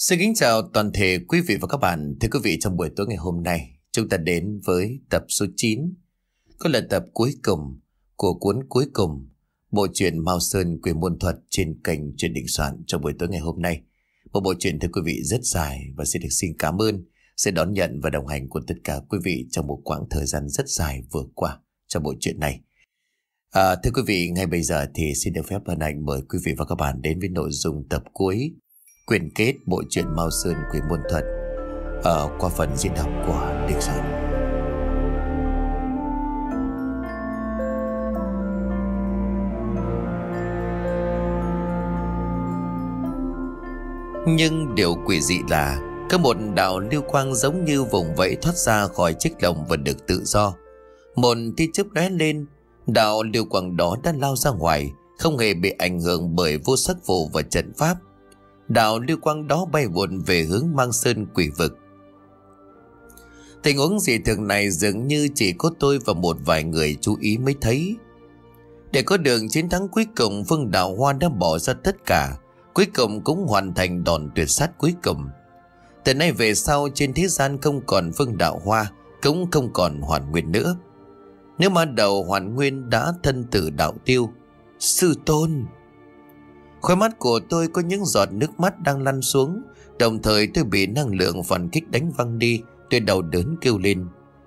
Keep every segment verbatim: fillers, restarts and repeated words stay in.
Xin kính chào toàn thể quý vị và các bạn. Thưa quý vị, trong buổi tối ngày hôm nay, chúng ta đến với tập số chín, có là tập cuối cùng của cuốn cuối cùng bộ truyện Mao Sơn Quỷ Môn Thuật trên kênh Truyện Định Soạn trong buổi tối ngày hôm nay. Một bộ truyện thưa quý vị rất dài và xin được xin cảm ơn sẽ đón nhận và đồng hành của tất cả quý vị trong một quãng thời gian rất dài vừa qua trong bộ truyện này. À, thưa quý vị, ngay bây giờ thì xin được phép hân hạnh mời quý vị và các bạn đến với nội dung tập cuối quyển kết bộ truyện Mao Sơn Quỷ Môn Thuật ở qua phần diễn đọc của Định Soạn. Nhưng điều quỷ dị là có một đạo lưu quang giống như vùng vẫy thoát ra khỏi chiếc lồng và được tự do. Một tia chớp lóe lên, đạo lưu quang đó đã lao ra ngoài, không hề bị ảnh hưởng bởi vô sắc phù và trận pháp. Đạo lưu quang đó bay vụn về hướng Mang Sơn quỷ vực. Tình huống dị thường này dường như chỉ có tôi và một vài người chú ý mới thấy. Để có được chiến thắng cuối cùng, Phương Đạo Hoa đã bỏ ra tất cả, cuối cùng cũng hoàn thành đòn tuyệt sát cuối cùng. Từ nay về sau, trên thế gian không còn Phương Đạo Hoa, cũng không còn Hoàn Nguyên nữa. Nếu mà đầu Hoàn Nguyên đã thân tử đạo tiêu. Sư tôn! Khóe mắt của tôi có những giọt nước mắt đang lăn xuống, đồng thời tôi bị năng lượng phản kích đánh văng đi. Tôi đau đớn kêu lên.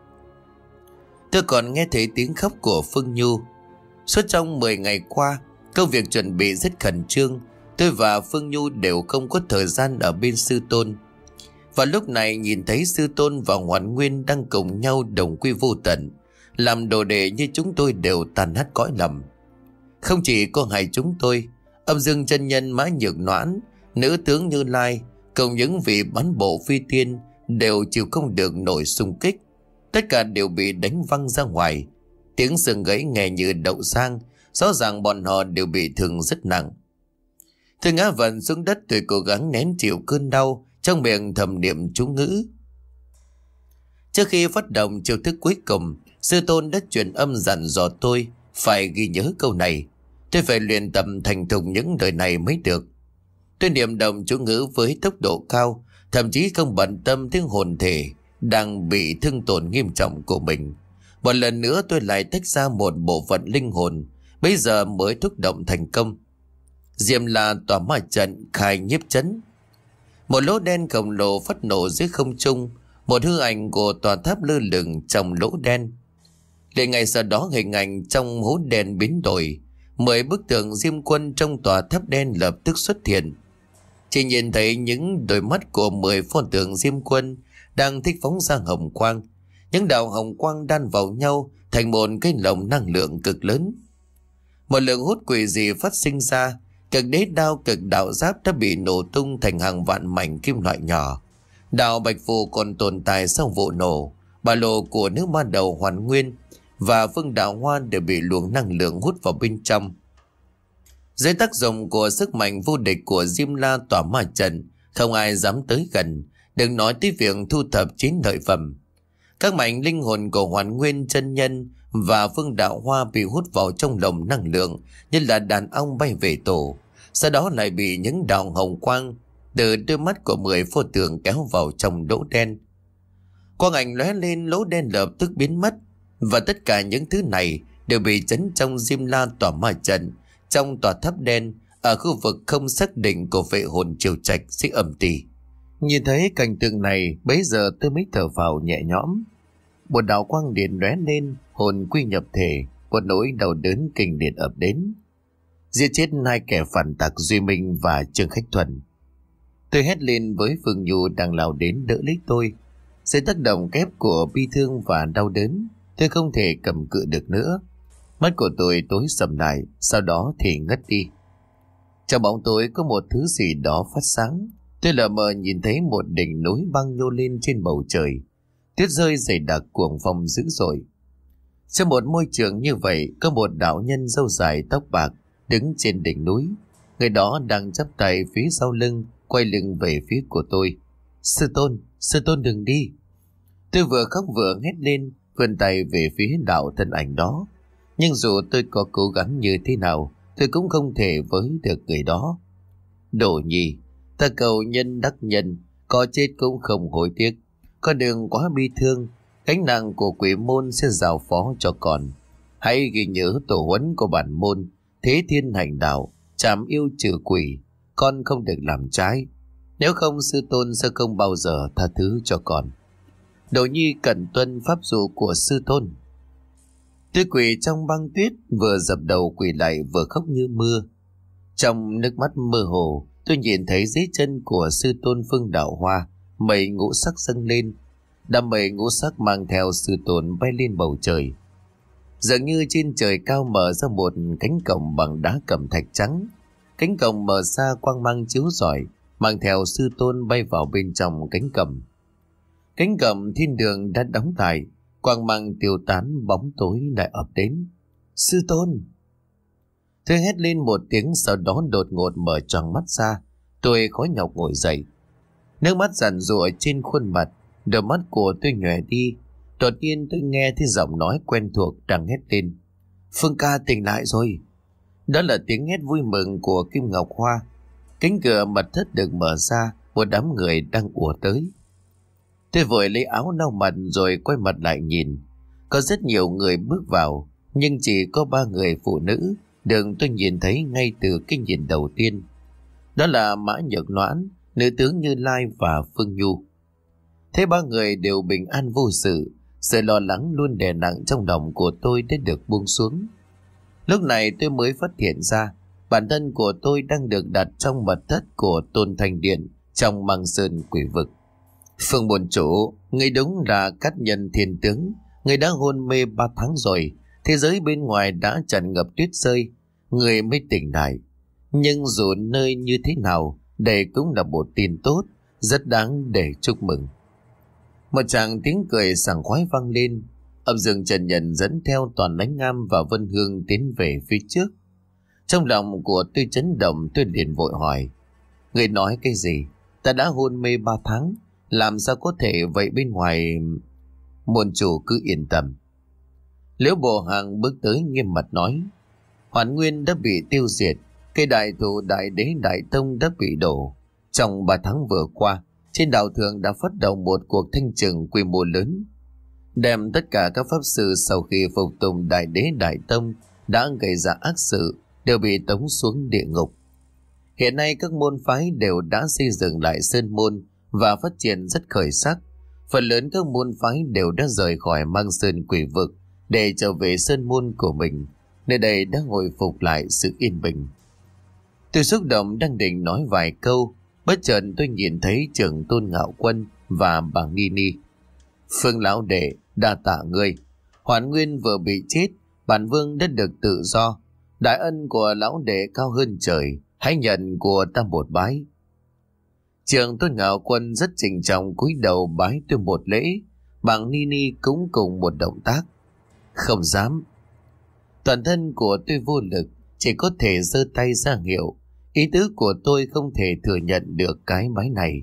Tôi còn nghe thấy tiếng khóc của Phương Nhu. Suốt trong mười ngày qua, công việc chuẩn bị rất khẩn trương. Tôi và Phương Nhu đều không có thời gian ở bên sư tôn. Và lúc này nhìn thấy sư tôn và Hoàn Nguyên đang cùng nhau đồng quy vô tận, làm đồ đệ như chúng tôi đều tàn hát cõi lòng. Không chỉ có hai chúng tôi, Âm Dương chân nhân Mã Nhược Noãn, nữ tướng Như Lai cùng những vị bắn bộ phi tiên đều chịu không được nổi xung kích. Tất cả đều bị đánh văng ra ngoài. Tiếng xương gãy nghe như đậu sang, rõ ràng bọn họ đều bị thương rất nặng. Tôi ngã vần xuống đất, tôi cố gắng nén chịu cơn đau, trong miệng thầm niệm chú ngữ. Trước khi phát động chiêu thức cuối cùng, sư tôn đã truyền âm dặn dò tôi phải ghi nhớ câu này. Tôi phải luyện tập thành thục những lời này mới được. Tôi niệm động chú ngữ với tốc độ cao, thậm chí không bận tâm tiếng hồn thể đang bị thương tổn nghiêm trọng của mình. Một lần nữa tôi lại tách ra một bộ phận linh hồn, bây giờ mới thúc động thành công. Diệm là tỏa ma trận khai nhiếp chấn. Một lỗ đen khổng lồ phát nổ dưới không trung, một hư ảnh của tòa tháp lơ lửng trong lỗ đen. Để ngày sau đó hình ảnh trong hố đen biến đổi, mười bức tượng Diêm Quân trong tòa tháp đen lập tức xuất hiện. Chỉ nhìn thấy những đôi mắt của mười pho tượng Diêm Quân đang thích phóng ra hồng quang. Những đạo hồng quang đan vào nhau thành một cái lồng năng lượng cực lớn. Một lượng hút quỷ dị phát sinh ra, cực đế đao cực đạo giáp đã bị nổ tung thành hàng vạn mảnh kim loại nhỏ. Đạo bạch phù còn tồn tại sau vụ nổ. Ba lô của nước ma đầu Hoàn Nguyên và Phương Đạo Hoa đều bị luồng năng lượng hút vào bên trong. Dưới tác dụng của sức mạnh vô địch của Diêm La tỏa ma trận, không ai dám tới gần, đừng nói tới việc thu thập chiến lợi phẩm. Các mảnh linh hồn của Hoàn Nguyên chân nhân và Phương Đạo Hoa bị hút vào trong lồng năng lượng như là đàn ong bay về tổ, sau đó lại bị những đạo hồng quang từ đôi mắt của mười pho tượng kéo vào trong lỗ đen. Quang ảnh lóe lên, lỗ đen lập tức biến mất, và tất cả những thứ này đều bị chấn trong Diêm La tỏa ma trận, trong tòa tháp đen ở khu vực không xác định của vệ hồn Triều Trạch xích âm tỳ. Nhìn thấy cảnh tượng này, bấy giờ tôi mới thở phào nhẹ nhõm. Một đạo quang điện lóe lên, hồn quy nhập thể, một nỗi đau đớn kinh liệt ập đến. Giết chết hai kẻ phản tặc Duy Minh và Trương Khách Thuần. Tôi hét lên với Phương Nhu đang lao đến đỡ lấy tôi. Dưới tác động kép của bi thương và đau đớn, tôi không thể cầm cự được nữa. Mắt của tôi tối sầm lại, sau đó thì ngất đi. Trong bóng tối có một thứ gì đó phát sáng. Tôi lờ mờ nhìn thấy một đỉnh núi băng nhô lên trên bầu trời. Tuyết rơi dày đặc, cuồng phong dữ dội. Trong một môi trường như vậy, có một đạo nhân râu dài tóc bạc đứng trên đỉnh núi. Người đó đang chắp tay phía sau lưng, quay lưng về phía của tôi. Sư tôn, sư tôn đừng đi. Tôi vừa khóc vừa hét lên, vươn tay về phía đạo thân ảnh đó. Nhưng dù tôi có cố gắng như thế nào, tôi cũng không thể với được người đó. Đồ Nhi, Ta cầu nhân đắc nhân, có chết cũng không hối tiếc. Con đừng quá bi thương, gánh nặng của quỷ môn sẽ giao phó cho con. Hãy ghi nhớ tổ huấn của bản môn, thế thiên hành đạo, trảm yêu trừ quỷ. Con không được làm trái, nếu không sư tôn sẽ không bao giờ tha thứ cho con. Đồ nhi cần tuân pháp dụ của sư tôn. Tôi quỳ trong băng tuyết, vừa dập đầu quỳ lại vừa khóc như mưa. Trong nước mắt mơ hồ, tôi nhìn thấy dưới chân của sư tôn Phương Đạo Hoa, mây ngũ sắc dâng lên. Đám mây ngũ sắc mang theo sư tôn bay lên bầu trời. Dường như trên trời cao mở ra một cánh cổng bằng đá cẩm thạch trắng. Cánh cổng mở ra, quang mang chiếu rọi, mang theo sư tôn bay vào bên trong cánh cổng. Cánh cổng thiên đường đã đóng lại, quang mang tiêu tán, bóng tối lại ập đến. Sư tôn! Tôi hét lên một tiếng, sau đó đột ngột mở tròn mắt ra. Tôi khó nhọc ngồi dậy. Nước mắt giàn giụa trên khuôn mặt, đôi mắt của tôi nhòe đi. Đột nhiên tôi nghe thấy giọng nói quen thuộc đang hét lên. Phương ca tỉnh lại rồi! Đó là tiếng hét vui mừng của Kim Ngọc Hoa. Cánh cửa mật thất được mở ra, một đám người đang ùa tới. Tôi vội lấy áo lau mặt rồi quay mặt lại nhìn. Có rất nhiều người bước vào, nhưng chỉ có ba người phụ nữ được tôi nhìn thấy ngay từ cái nhìn đầu tiên. Đó là Mã Nhược Noãn, nữ tướng Như Lai và Phương Nhu. Thế ba người đều bình an vô sự, sự lo lắng luôn đè nặng trong lòng của tôi đã được buông xuống. Lúc này tôi mới phát hiện ra bản thân của tôi đang được đặt trong mật thất của Tôn Thanh Điện trong Măng Sơn Quỷ Vực. Phương Bồn Chủ, người đúng là cát nhân thiên tướng, người đã hôn mê ba tháng rồi, thế giới bên ngoài đã tràn ngập tuyết rơi, người mới tỉnh lại. Nhưng dù nơi như thế nào, đây cũng là một tin tốt, rất đáng để chúc mừng. Một tràng tiếng cười sảng khoái vang lên. Âm Dương Trần Nhân dẫn theo Toàn Đánh Ngam và Vân Hương tiến về phía trước. Trong lòng của tôi chấn động, tôi liền vội hỏi. Người nói cái gì? Ta đã hôn mê ba tháng, làm sao có thể vậy bên ngoài? Môn chủ cứ yên tâm. Liễu Bộ Hàng bước tới nghiêm mặt nói. Hoàn Nguyên đã bị tiêu diệt, cây đại thụ Đại Đế Đại Tông đã bị đổ. Trong ba tháng vừa qua, trên đạo thượng đã phát động một cuộc thanh trừng quy mô lớn, đem tất cả các pháp sư sau khi phục tùng Đại Đế Đại Tông đã gây ra ác sự đều bị tống xuống địa ngục. Hiện nay các môn phái đều đã xây dựng lại sơn môn và phát triển rất khởi sắc. Phần lớn các môn phái đều đã rời khỏi Măng Sơn Quỷ Vực để trở về sơn môn của mình. Nơi đây đã hồi phục lại sự yên bình. Tôi xúc động đang định nói vài câu, bất chợt tôi nhìn thấy trưởng Tôn Ngạo Quân và bà Ni Ni. Phương lão đệ, đa tạ ngươi. Hoàn Nguyên vừa bị chết, bản vương đã được tự do. Đại ân của lão đệ cao hơn trời, hãy nhận của ta một bái. Trưởng Tôn Ngạo Quân rất trịnh trọng cúi đầu bái tôi một lễ. Bà Ni Ni cũng cùng một động tác. Không dám. Toàn thân của tôi vô lực, chỉ có thể giơ tay ra hiệu. Ý tứ của tôi không thể thừa nhận được cái bái này.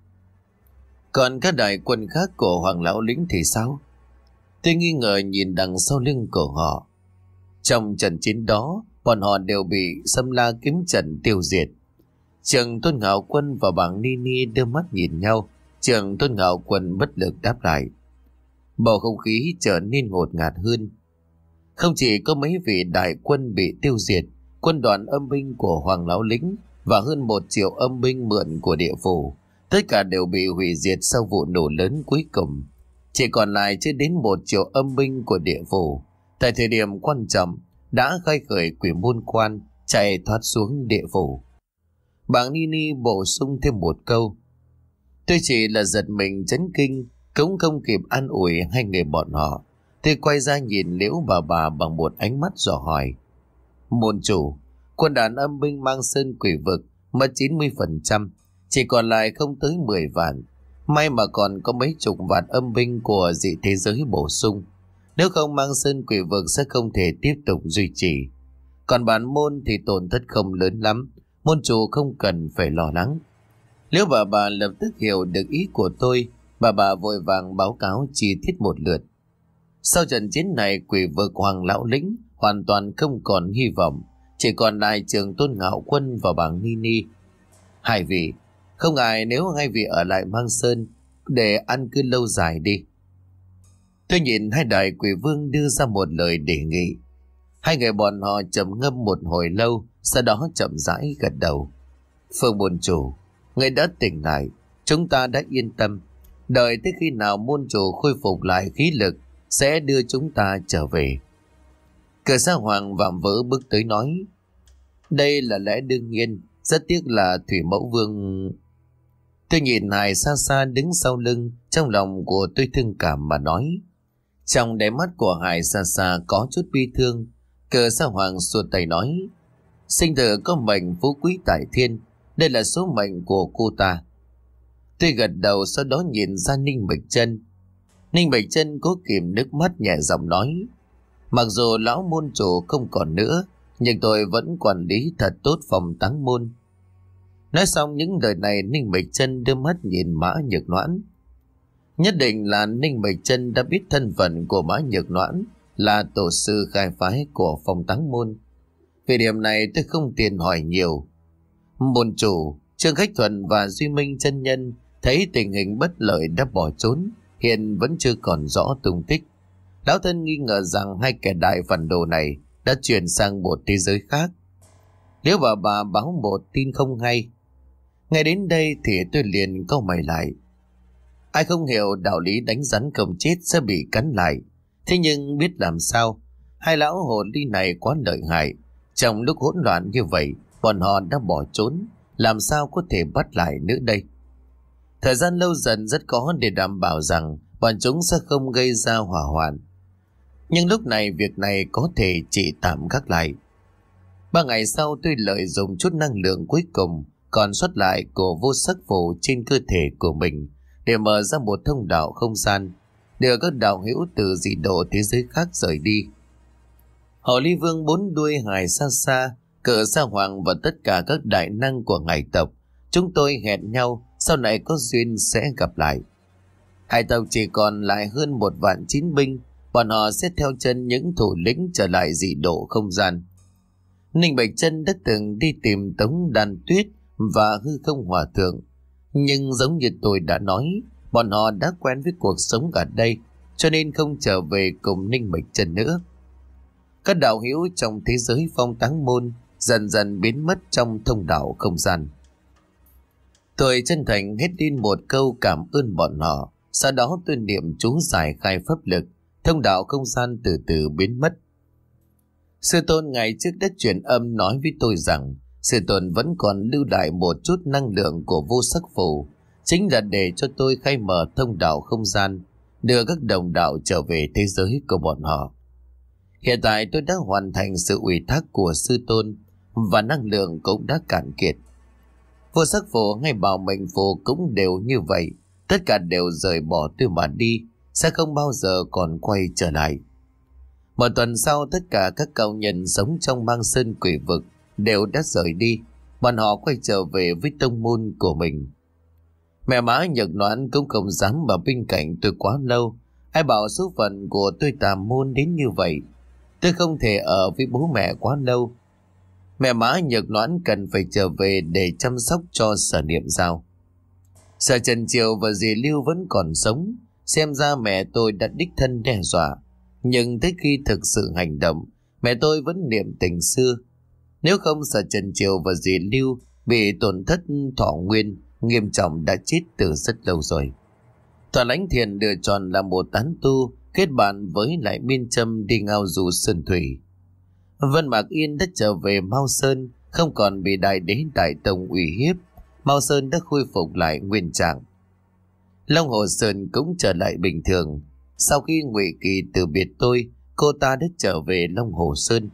Còn các đại quân khác của Hoàng Lão Lĩnh thì sao? Tôi nghi ngờ nhìn đằng sau lưng của họ. Trong trận chiến đó, bọn họ đều bị Xâm La kiếm trận tiêu diệt. Trường Tôn Ngạo Quân và bà Ni Ni đưa mắt nhìn nhau. Trường Tôn Ngạo Quân bất lực đáp lại. Bầu không khí trở nên ngột ngạt hơn. Không chỉ có mấy vị đại quân bị tiêu diệt, quân đoàn âm binh của Hoàng Lão Lĩnh và hơn một triệu âm binh mượn của địa phủ, tất cả đều bị hủy diệt sau vụ nổ lớn cuối cùng. Chỉ còn lại chưa đến một triệu âm binh của địa phủ, tại thời điểm quan trọng đã khai khởi quỷ môn quan chạy thoát xuống địa phủ. Bà Ni Ni bổ sung thêm một câu. Tôi chỉ là giật mình chấn kinh, cũng không kịp an ủi hai người bọn họ. Tôi quay ra nhìn Liễu bà bà bằng một ánh mắt dò hỏi. Môn chủ, quân đoàn âm binh Mang Sơn Quỷ Vực mất chín mươi phần trăm, chỉ còn lại không tới mười vạn. May mà còn có mấy chục vạn âm binh của dị thế giới bổ sung. Nếu không Mang Sơn Quỷ Vực sẽ không thể tiếp tục duy trì. Còn bản môn thì tổn thất không lớn lắm, môn chủ không cần phải lo lắng. Liễu bà bà lập tức hiểu được ý của tôi, bà bà vội vàng báo cáo chi tiết một lượt. Sau trận chiến này, Quỷ Vực Hoàng Lão Lĩnh hoàn toàn không còn hy vọng, chỉ còn lại Trường Tôn Ngạo Quân và bà Ni Ni. Hai vị, Không ngại nếu hai vị ở lại Mang Sơn để ăn cư lâu dài đi. Tôi nhìn hai đại quỷ vương đưa ra một lời đề nghị. Hai người bọn họ trầm ngâm một hồi lâu, sau đó chậm rãi gật đầu. Phương môn chủ, người đã tỉnh lại, chúng ta đã yên tâm. Đợi tới khi nào môn chủ khôi phục lại khí lực sẽ đưa chúng ta trở về. Cờ Sa Hoàng vạm vỡ bước tới nói: Đây là lẽ đương nhiên, rất tiếc là Thủy Mẫu Vương. Tôi nhìn Hải xa xa đứng sau lưng, trong lòng của tôi thương cảm mà nói. Trong đáy mắt của Hải xa xa có chút bi thương. Cờ Sa Hoàng xua tay nói: Sinh tử có mệnh phú quý tại thiên, đây là số mệnh của cô ta. Tôi gật đầu, sau đó nhìn ra Ninh Bạch Chân. Ninh Bạch Chân cố kìm nước mắt, nhẹ giọng nói: Mặc dù lão môn chủ không còn nữa, nhưng tôi vẫn quản lý thật tốt phòng Táng Môn. Nói xong những lời này, Ninh Bạch Chân đưa mắt nhìn Mã Nhược Noãn. Nhất định là Ninh Bạch Chân đã biết thân phận của Mã Nhược Noãn là tổ sư khai phái của phòng Táng Môn. Vì điểm này tôi không tiện hỏi nhiều. Môn chủ Trương Khách Thuần và Duy Minh chân nhân thấy tình hình bất lợi đã bỏ trốn, hiện vẫn chưa còn rõ tung tích. Lão thân nghi ngờ rằng hai kẻ đại phản đồ này đã chuyển sang một thế giới khác. Nếu bà bà báo một tin không hay. Ngay đến đây thì tôi liền cau mày lại. Ai không hiểu đạo lý đánh rắn không chết sẽ bị cắn lại. Thế nhưng biết làm sao, hai lão hồ ly này quá lợi hại. Trong lúc hỗn loạn như vậy, bọn họ đã bỏ trốn, làm sao có thể bắt lại nữa đây? Thời gian lâu dần rất khó để đảm bảo rằng bọn chúng sẽ không gây ra hỏa hoạn. Nhưng lúc này việc này có thể chỉ tạm gác lại. Ba ngày sau tôi lợi dụng chút năng lượng cuối cùng còn sót lại của vô sắc phù trên cơ thể của mình để mở ra một thông đạo không gian, đưa các đạo hữu từ dị độ thế giới khác rời đi. Hồ Ly Vương bốn đuôi Hải xa xa, Cờ Sa Hoàng và tất cả các đại năng của hải tộc, chúng tôi hẹn nhau sau này có duyên sẽ gặp lại. Hải tộc chỉ còn lại hơn một vạn chiến binh, bọn họ sẽ theo chân những thủ lĩnh trở lại dị độ không gian. Ninh Bạch Chân đã từng đi tìm Tống Đàn Tuyết và Hư Không Hòa Thượng, nhưng giống như tôi đã nói, bọn họ đã quen với cuộc sống ở đây, cho nên không trở về cùng Ninh Bạch Chân nữa. Các đạo hữu trong thế giới Phong Táng Môn dần dần biến mất trong thông đạo không gian. Tôi chân thành hét lên một câu cảm ơn bọn họ, sau đó tôi niệm chú giải khai pháp lực, thông đạo không gian từ từ biến mất. Sư tôn ngày trước đã truyền âm nói với tôi rằng sư tôn vẫn còn lưu lại một chút năng lượng của vô sắc phù, chính là để cho tôi khai mở thông đạo không gian, đưa các đồng đạo trở về thế giới của bọn họ. Hiện tại tôi đã hoàn thành sự ủy thác của sư tôn và năng lượng cũng đã cạn kiệt. Vô sắc phù hay bảo mệnh phù cũng đều như vậy, tất cả đều rời bỏ tôi mà đi, sẽ không bao giờ còn quay trở lại. Một tuần sau, tất cả các cao nhân sống trong Mang Sơn Quỷ Vực đều đã rời đi, bọn họ quay trở về với tông môn của mình. Mẹ Mã Nhược Noãn cũng không dám ở bên cạnh tôi quá lâu. Ai bảo số phận của tôi tà môn đến như vậy, tôi không thể ở với bố mẹ quá lâu. Mẹ Mã Nhược Noãn cần phải trở về để chăm sóc cho Sở Niệm Giao. Sở Trần Triều và dì Lưu vẫn còn sống, xem ra mẹ tôi đã đích thân đe dọa. Nhưng tới khi thực sự hành động, mẹ tôi vẫn niệm tình xưa. Nếu không, Sở Trần Triều và dì Lưu bị tổn thất thọ nguyên nghiêm trọng đã chết từ rất lâu rồi. Tòa Lãnh Thiền lựa chọn là một tán tu, kết bạn với lại Miên Trâm đi ngao du sơn thủy. Vân Mạc Yên đã trở về Mao Sơn, không còn bị Đại Đế Đại Tông uy hiếp. Mao Sơn đã khôi phục lại nguyên trạng. Long Hồ Sơn cũng trở lại bình thường. Sau khi Ngụy Kỳ từ biệt tôi, cô ta đã trở về Long Hồ Sơn.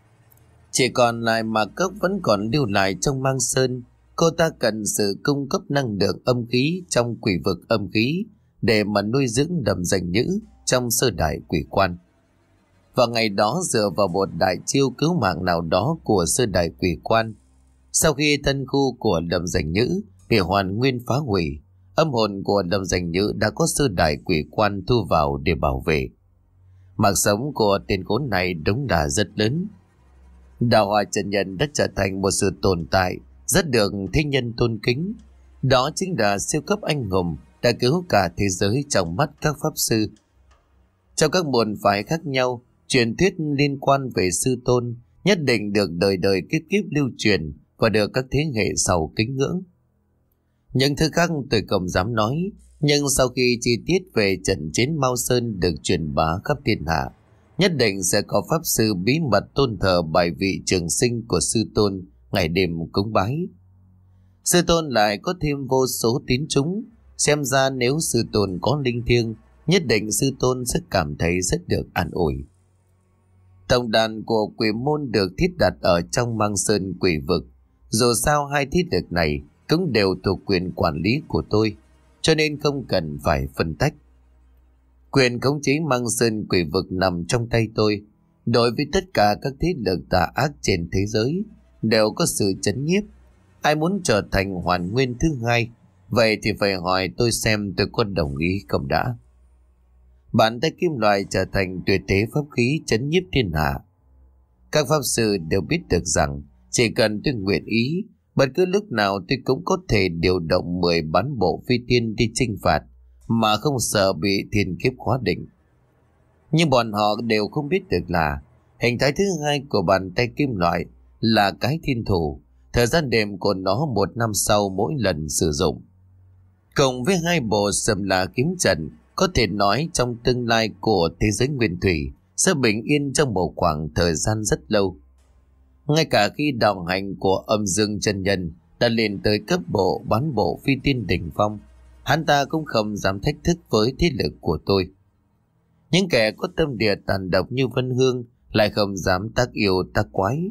Chỉ còn lại Mạc Cốc vẫn còn lưu lại trong Mang Sơn. Cô ta cần sự cung cấp năng lượng âm khí trong quỷ vực âm khí để mà nuôi dưỡng Đầm Danh Nhữ trong sơ đại quỷ quan. Vào ngày đó, dựa vào một đại chiêu cứu mạng nào đó của sơ đại quỷ quan, sau khi thân khu của Đầm Danh Nhữ bị hoàn nguyên phá hủy, âm hồn của Đầm Danh Nhữ đã có sơ đại quỷ quan thu vào để bảo vệ. Mạng sống của tên khốn này đúng là rất lớn. Đạo Hòa chân nhân đã trở thành một sự tồn tại rất được thế nhân tôn kính. Đó chính là siêu cấp anh hùng đã cứu cả thế giới trong mắt các pháp sư. Trong các môn phái khác nhau, truyền thuyết liên quan về sư tôn nhất định được đời đời kiếp kiếp lưu truyền và được các thế hệ sau kính ngưỡng. Những thứ khác tôi không dám nói, nhưng sau khi chi tiết về trận chiến Mao Sơn được truyền bá khắp thiên hạ, nhất định sẽ có pháp sư bí mật tôn thờ bài vị trường sinh của sư tôn ngày đêm cúng bái. Sư tôn lại có thêm vô số tín chúng, xem ra nếu sư tôn có linh thiêng, nhất định sư tôn sẽ cảm thấy rất được an ủi. Tổng đàn của quỷ môn được thiết đặt ở trong Mang Sơn quỷ vực. Dù sao hai thiết lực này cũng đều thuộc quyền quản lý của tôi, cho nên không cần phải phân tách. Quyền khống chế Mang Sơn quỷ vực nằm trong tay tôi. Đối với tất cả các thế lực tà ác trên thế giới đều có sự chấn nhiếp. Ai muốn trở thành hoàn nguyên thứ hai, vậy thì phải hỏi tôi xem tôi có đồng ý không đã. Bàn tay kim loại trở thành tuyệt thế pháp khí chấn nhiếp thiên hạ. Các pháp sư đều biết được rằng chỉ cần tôi nguyện ý, bất cứ lúc nào tôi cũng có thể điều động mười bán bộ phi tiên đi chinh phạt mà không sợ bị thiên kiếp khóa định. Nhưng bọn họ đều không biết được là hình thái thứ hai của bàn tay kim loại là cái thiên thủ. Thời gian đêm của nó một năm sau mỗi lần sử dụng. Cộng với hai bộ Sầm La kiếm trận, có thể nói trong tương lai của thế giới nguyên thủy sẽ bình yên trong một khoảng thời gian rất lâu. Ngay cả khi đạo hành của Âm Dương chân nhân đã lên tới cấp bộ bán bộ phi tiên đỉnh phong, hắn ta cũng không dám thách thức với thế lực của tôi. Những kẻ có tâm địa tàn độc như Vân Hương lại không dám tác yêu tác quái.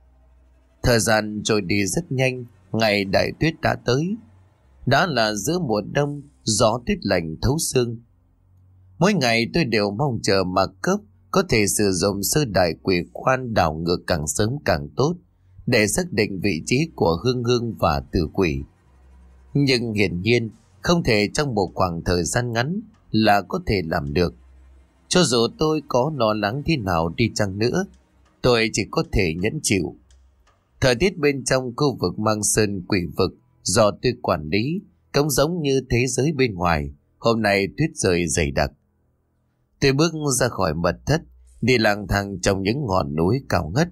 Thời gian trôi đi rất nhanh, ngày đại tuyết đã tới. Đã là giữa mùa đông, gió tuyết lạnh thấu xương. Mỗi ngày tôi đều mong chờ Mạc Cấp có thể sử dụng sơ đại quỷ quan đảo ngược càng sớm càng tốt để xác định vị trí của Hương Hương và Tử Quỷ. Nhưng hiển nhiên không thể trong một khoảng thời gian ngắn là có thể làm được. Cho dù tôi có lo lắng thế nào đi chăng nữa, tôi chỉ có thể nhẫn chịu. Thời tiết bên trong khu vực Mang Sơn quỷ vực do tôi quản lý cũng giống như thế giới bên ngoài. Hôm nay tuyết rơi dày đặc. Tôi bước ra khỏi mật thất, đi lang thang trong những ngọn núi cao ngất.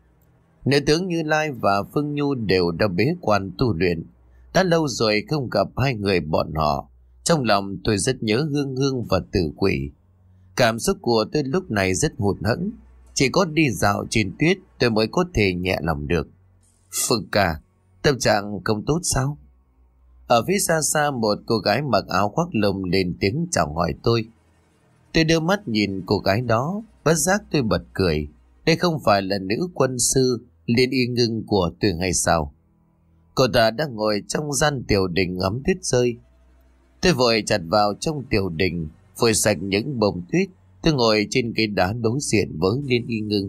Nữ tướng Như Lai và Phương Nhu đều đã bế quan tu luyện. Đã lâu rồi không gặp hai người bọn họ. Trong lòng tôi rất nhớ Hương Hương và Tử Quỷ. Cảm xúc của tôi lúc này rất hụt hẫng. Chỉ có đi dạo trên tuyết tôi mới có thể nhẹ lòng được. Phương ca, tâm trạng không tốt sao? Ở phía xa xa một cô gái mặc áo khoác lông lên tiếng chào hỏi tôi. Tôi đưa mắt nhìn cô gái đó, bất giác tôi bật cười. Đây không phải là nữ quân sư Liên Y Ngưng của tôi hay sao? Cô ta đang ngồi trong gian tiểu đình ngắm tuyết rơi. Tôi vội chặt vào trong tiểu đình, phơi sạch những bông tuyết. Tôi ngồi trên cái đá đối diện với Liên Y Ngưng.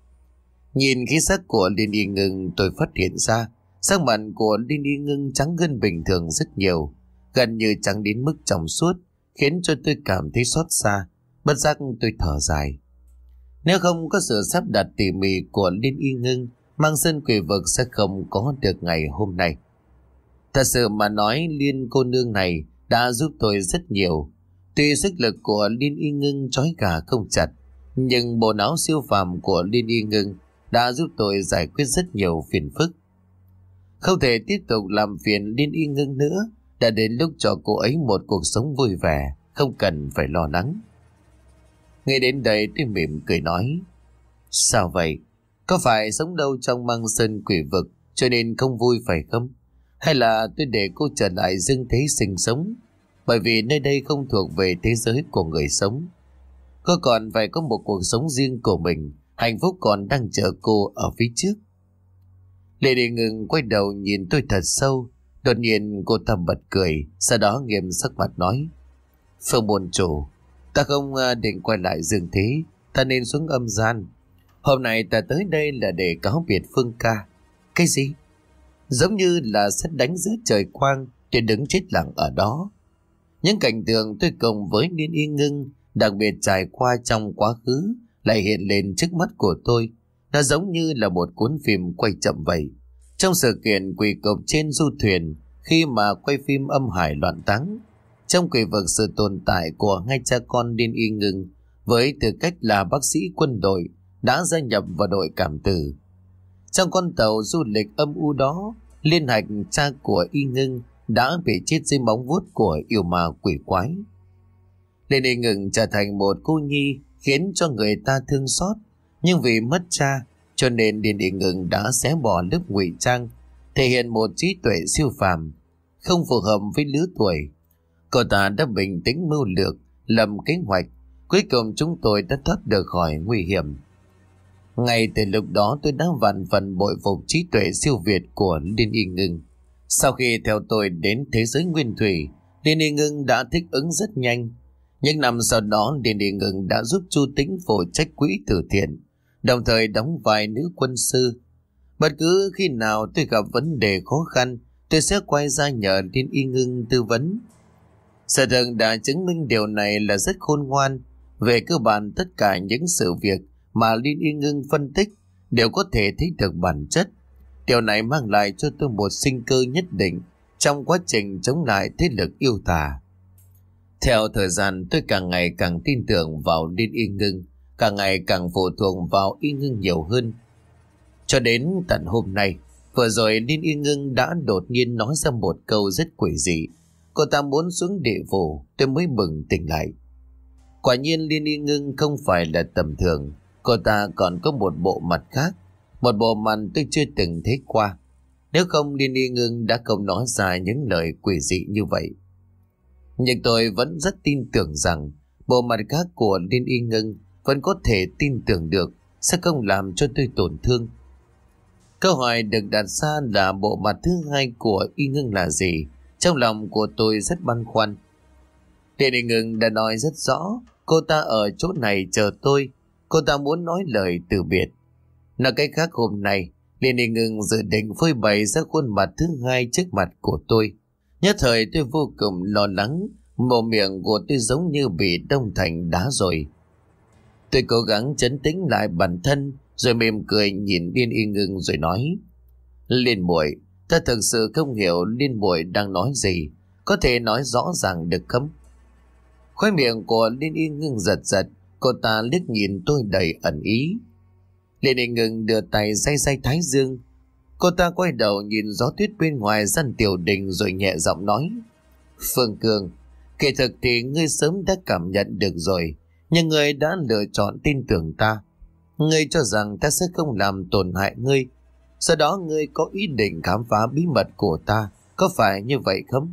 Nhìn khí sắc của Liên Y Ngưng, tôi phát hiện ra sắc mặt của Liên Y Ngưng trắng hơn bình thường rất nhiều, gần như trắng đến mức trong suốt, khiến cho tôi cảm thấy xót xa. Bất giác tôi thở dài. Nếu không có sự sắp đặt tỉ mỉ của Liên Y Ngưng, Mang Sơn quỷ vực sẽ không có được ngày hôm nay. Thật sự mà nói, Liên cô nương này đã giúp tôi rất nhiều. Tuy sức lực của Liên Y Ngưng trói gà không chặt, nhưng bộ não siêu phàm của Liên Y Ngưng đã giúp tôi giải quyết rất nhiều phiền phức. Không thể tiếp tục làm phiền Liên Y Ngưng nữa, đã đến lúc cho cô ấy một cuộc sống vui vẻ, không cần phải lo lắng. Nghe đến đây tôi mỉm cười nói, sao vậy? Có phải sống đâu trong Mang Sơn quỷ vực cho nên không vui phải không? Hay là tôi để cô trở lại dương thế sinh sống? Bởi vì nơi đây không thuộc về thế giới của người sống. Cô còn phải có một cuộc sống riêng của mình, hạnh phúc còn đang chờ cô ở phía trước. Lê Đi Ngừng quay đầu nhìn tôi thật sâu. Đột nhiên cô ta bật cười, sau đó nghiêm sắc mặt nói, Phương môn chủ, ta không định quay lại dương thế, ta nên xuống âm gian. Hôm nay ta tới đây là để cáo biệt Phương ca. Cái gì? Giống như là sét đánh giữa trời quang, tôi đứng chết lặng ở đó. Những cảnh tượng tôi cùng với Liên Y Ngưng đặc biệt trải qua trong quá khứ lại hiện lên trước mắt của tôi. Nó giống như là một cuốn phim quay chậm vậy. Trong sự kiện quỳ cộp trên du thuyền, khi mà quay phim Âm Hải Loạn Táng. Trong quỷ vực, sự tồn tại của hai cha con Liên Y Ngưng với tư cách là bác sĩ quân đội đã gia nhập vào đội cảm tử. Trong con tàu du lịch âm u đó, Liên Hạch, cha của Y Ngưng, đã bị chết dưới móng vuốt của yêu ma quỷ quái. Liên Y Ngưng trở thành một cô nhi khiến cho người ta thương xót, nhưng vì mất cha cho nên Liên Y Ngưng đã xé bỏ lớp ngụy trang, thể hiện một trí tuệ siêu phàm không phù hợp với lứa tuổi. Cô ta đã bình tĩnh mưu lược, lập kế hoạch, cuối cùng chúng tôi đã thoát được khỏi nguy hiểm. Ngay từ lúc đó tôi đã vạn phần bội phục trí tuệ siêu việt của Liên Y Ngưng. Sau khi theo tôi đến thế giới nguyên thủy, Liên Y Ngưng đã thích ứng rất nhanh. Những năm sau đó, Liên Y Ngưng đã giúp Chu Tĩnh phụ trách quỹ từ thiện, đồng thời đóng vai nữ quân sư. Bất cứ khi nào tôi gặp vấn đề khó khăn, tôi sẽ quay ra nhờ Liên Y Ngưng tư vấn. Sự thật đã chứng minh điều này là rất khôn ngoan. Về cơ bản, tất cả những sự việc mà Liên Y Ngưng phân tích đều có thể thấy được bản chất. Điều này mang lại cho tôi một sinh cơ nhất định trong quá trình chống lại thế lực yêu tà. Theo thời gian, tôi càng ngày càng tin tưởng vào Liên Y Ngưng, càng ngày càng phụ thuộc vào Y Ngưng nhiều hơn. Cho đến tận hôm nay, vừa rồi Liên Y Ngưng đã đột nhiên nói ra một câu rất quỷ dị. Cô ta muốn xuống địa phủ, tôi mới bừng tỉnh lại. Quả nhiên Liên Y Ngưng không phải là tầm thường, cô ta còn có một bộ mặt khác, một bộ mặt tôi chưa từng thấy qua. Nếu không, Liên Y Ngưng đã không nói ra những lời quỷ dị như vậy. Nhưng tôi vẫn rất tin tưởng rằng bộ mặt khác của Liên Y Ngưng vẫn có thể tin tưởng được, sẽ không làm cho tôi tổn thương. Câu hỏi được đặt ra là bộ mặt thứ hai của Y Ngưng là gì? Trong lòng của tôi rất băn khoăn. Liên Y Ngưng đã nói rất rõ, cô ta ở chỗ này chờ tôi, cô ta muốn nói lời từ biệt. Nói cách khác, hôm nay Liên Y Ngưng dự định phơi bày ra khuôn mặt thứ hai trước mặt của tôi. Nhất thời tôi vô cùng lo lắng, mồm miệng của tôi giống như bị đông thành đá rồi. Tôi cố gắng trấn tĩnh lại bản thân, rồi mỉm cười nhìn Liên Y Ngưng rồi nói: Liên muội, ta thực sự không hiểu Liên muội đang nói gì, có thể nói rõ ràng được không? Khóe miệng của Liên Y Ngưng giật giật, cô ta liếc nhìn tôi đầy ẩn ý. Liên Y Ngưng đưa tay day day thái dương. Cô ta quay đầu nhìn gió tuyết bên ngoài gian tiểu đình rồi nhẹ giọng nói: Phương Cường, kỳ thực thì ngươi sớm đã cảm nhận được rồi, nhưng ngươi đã lựa chọn tin tưởng ta. Ngươi cho rằng ta sẽ không làm tổn hại ngươi, sau đó ngươi có ý định khám phá bí mật của ta, có phải như vậy không?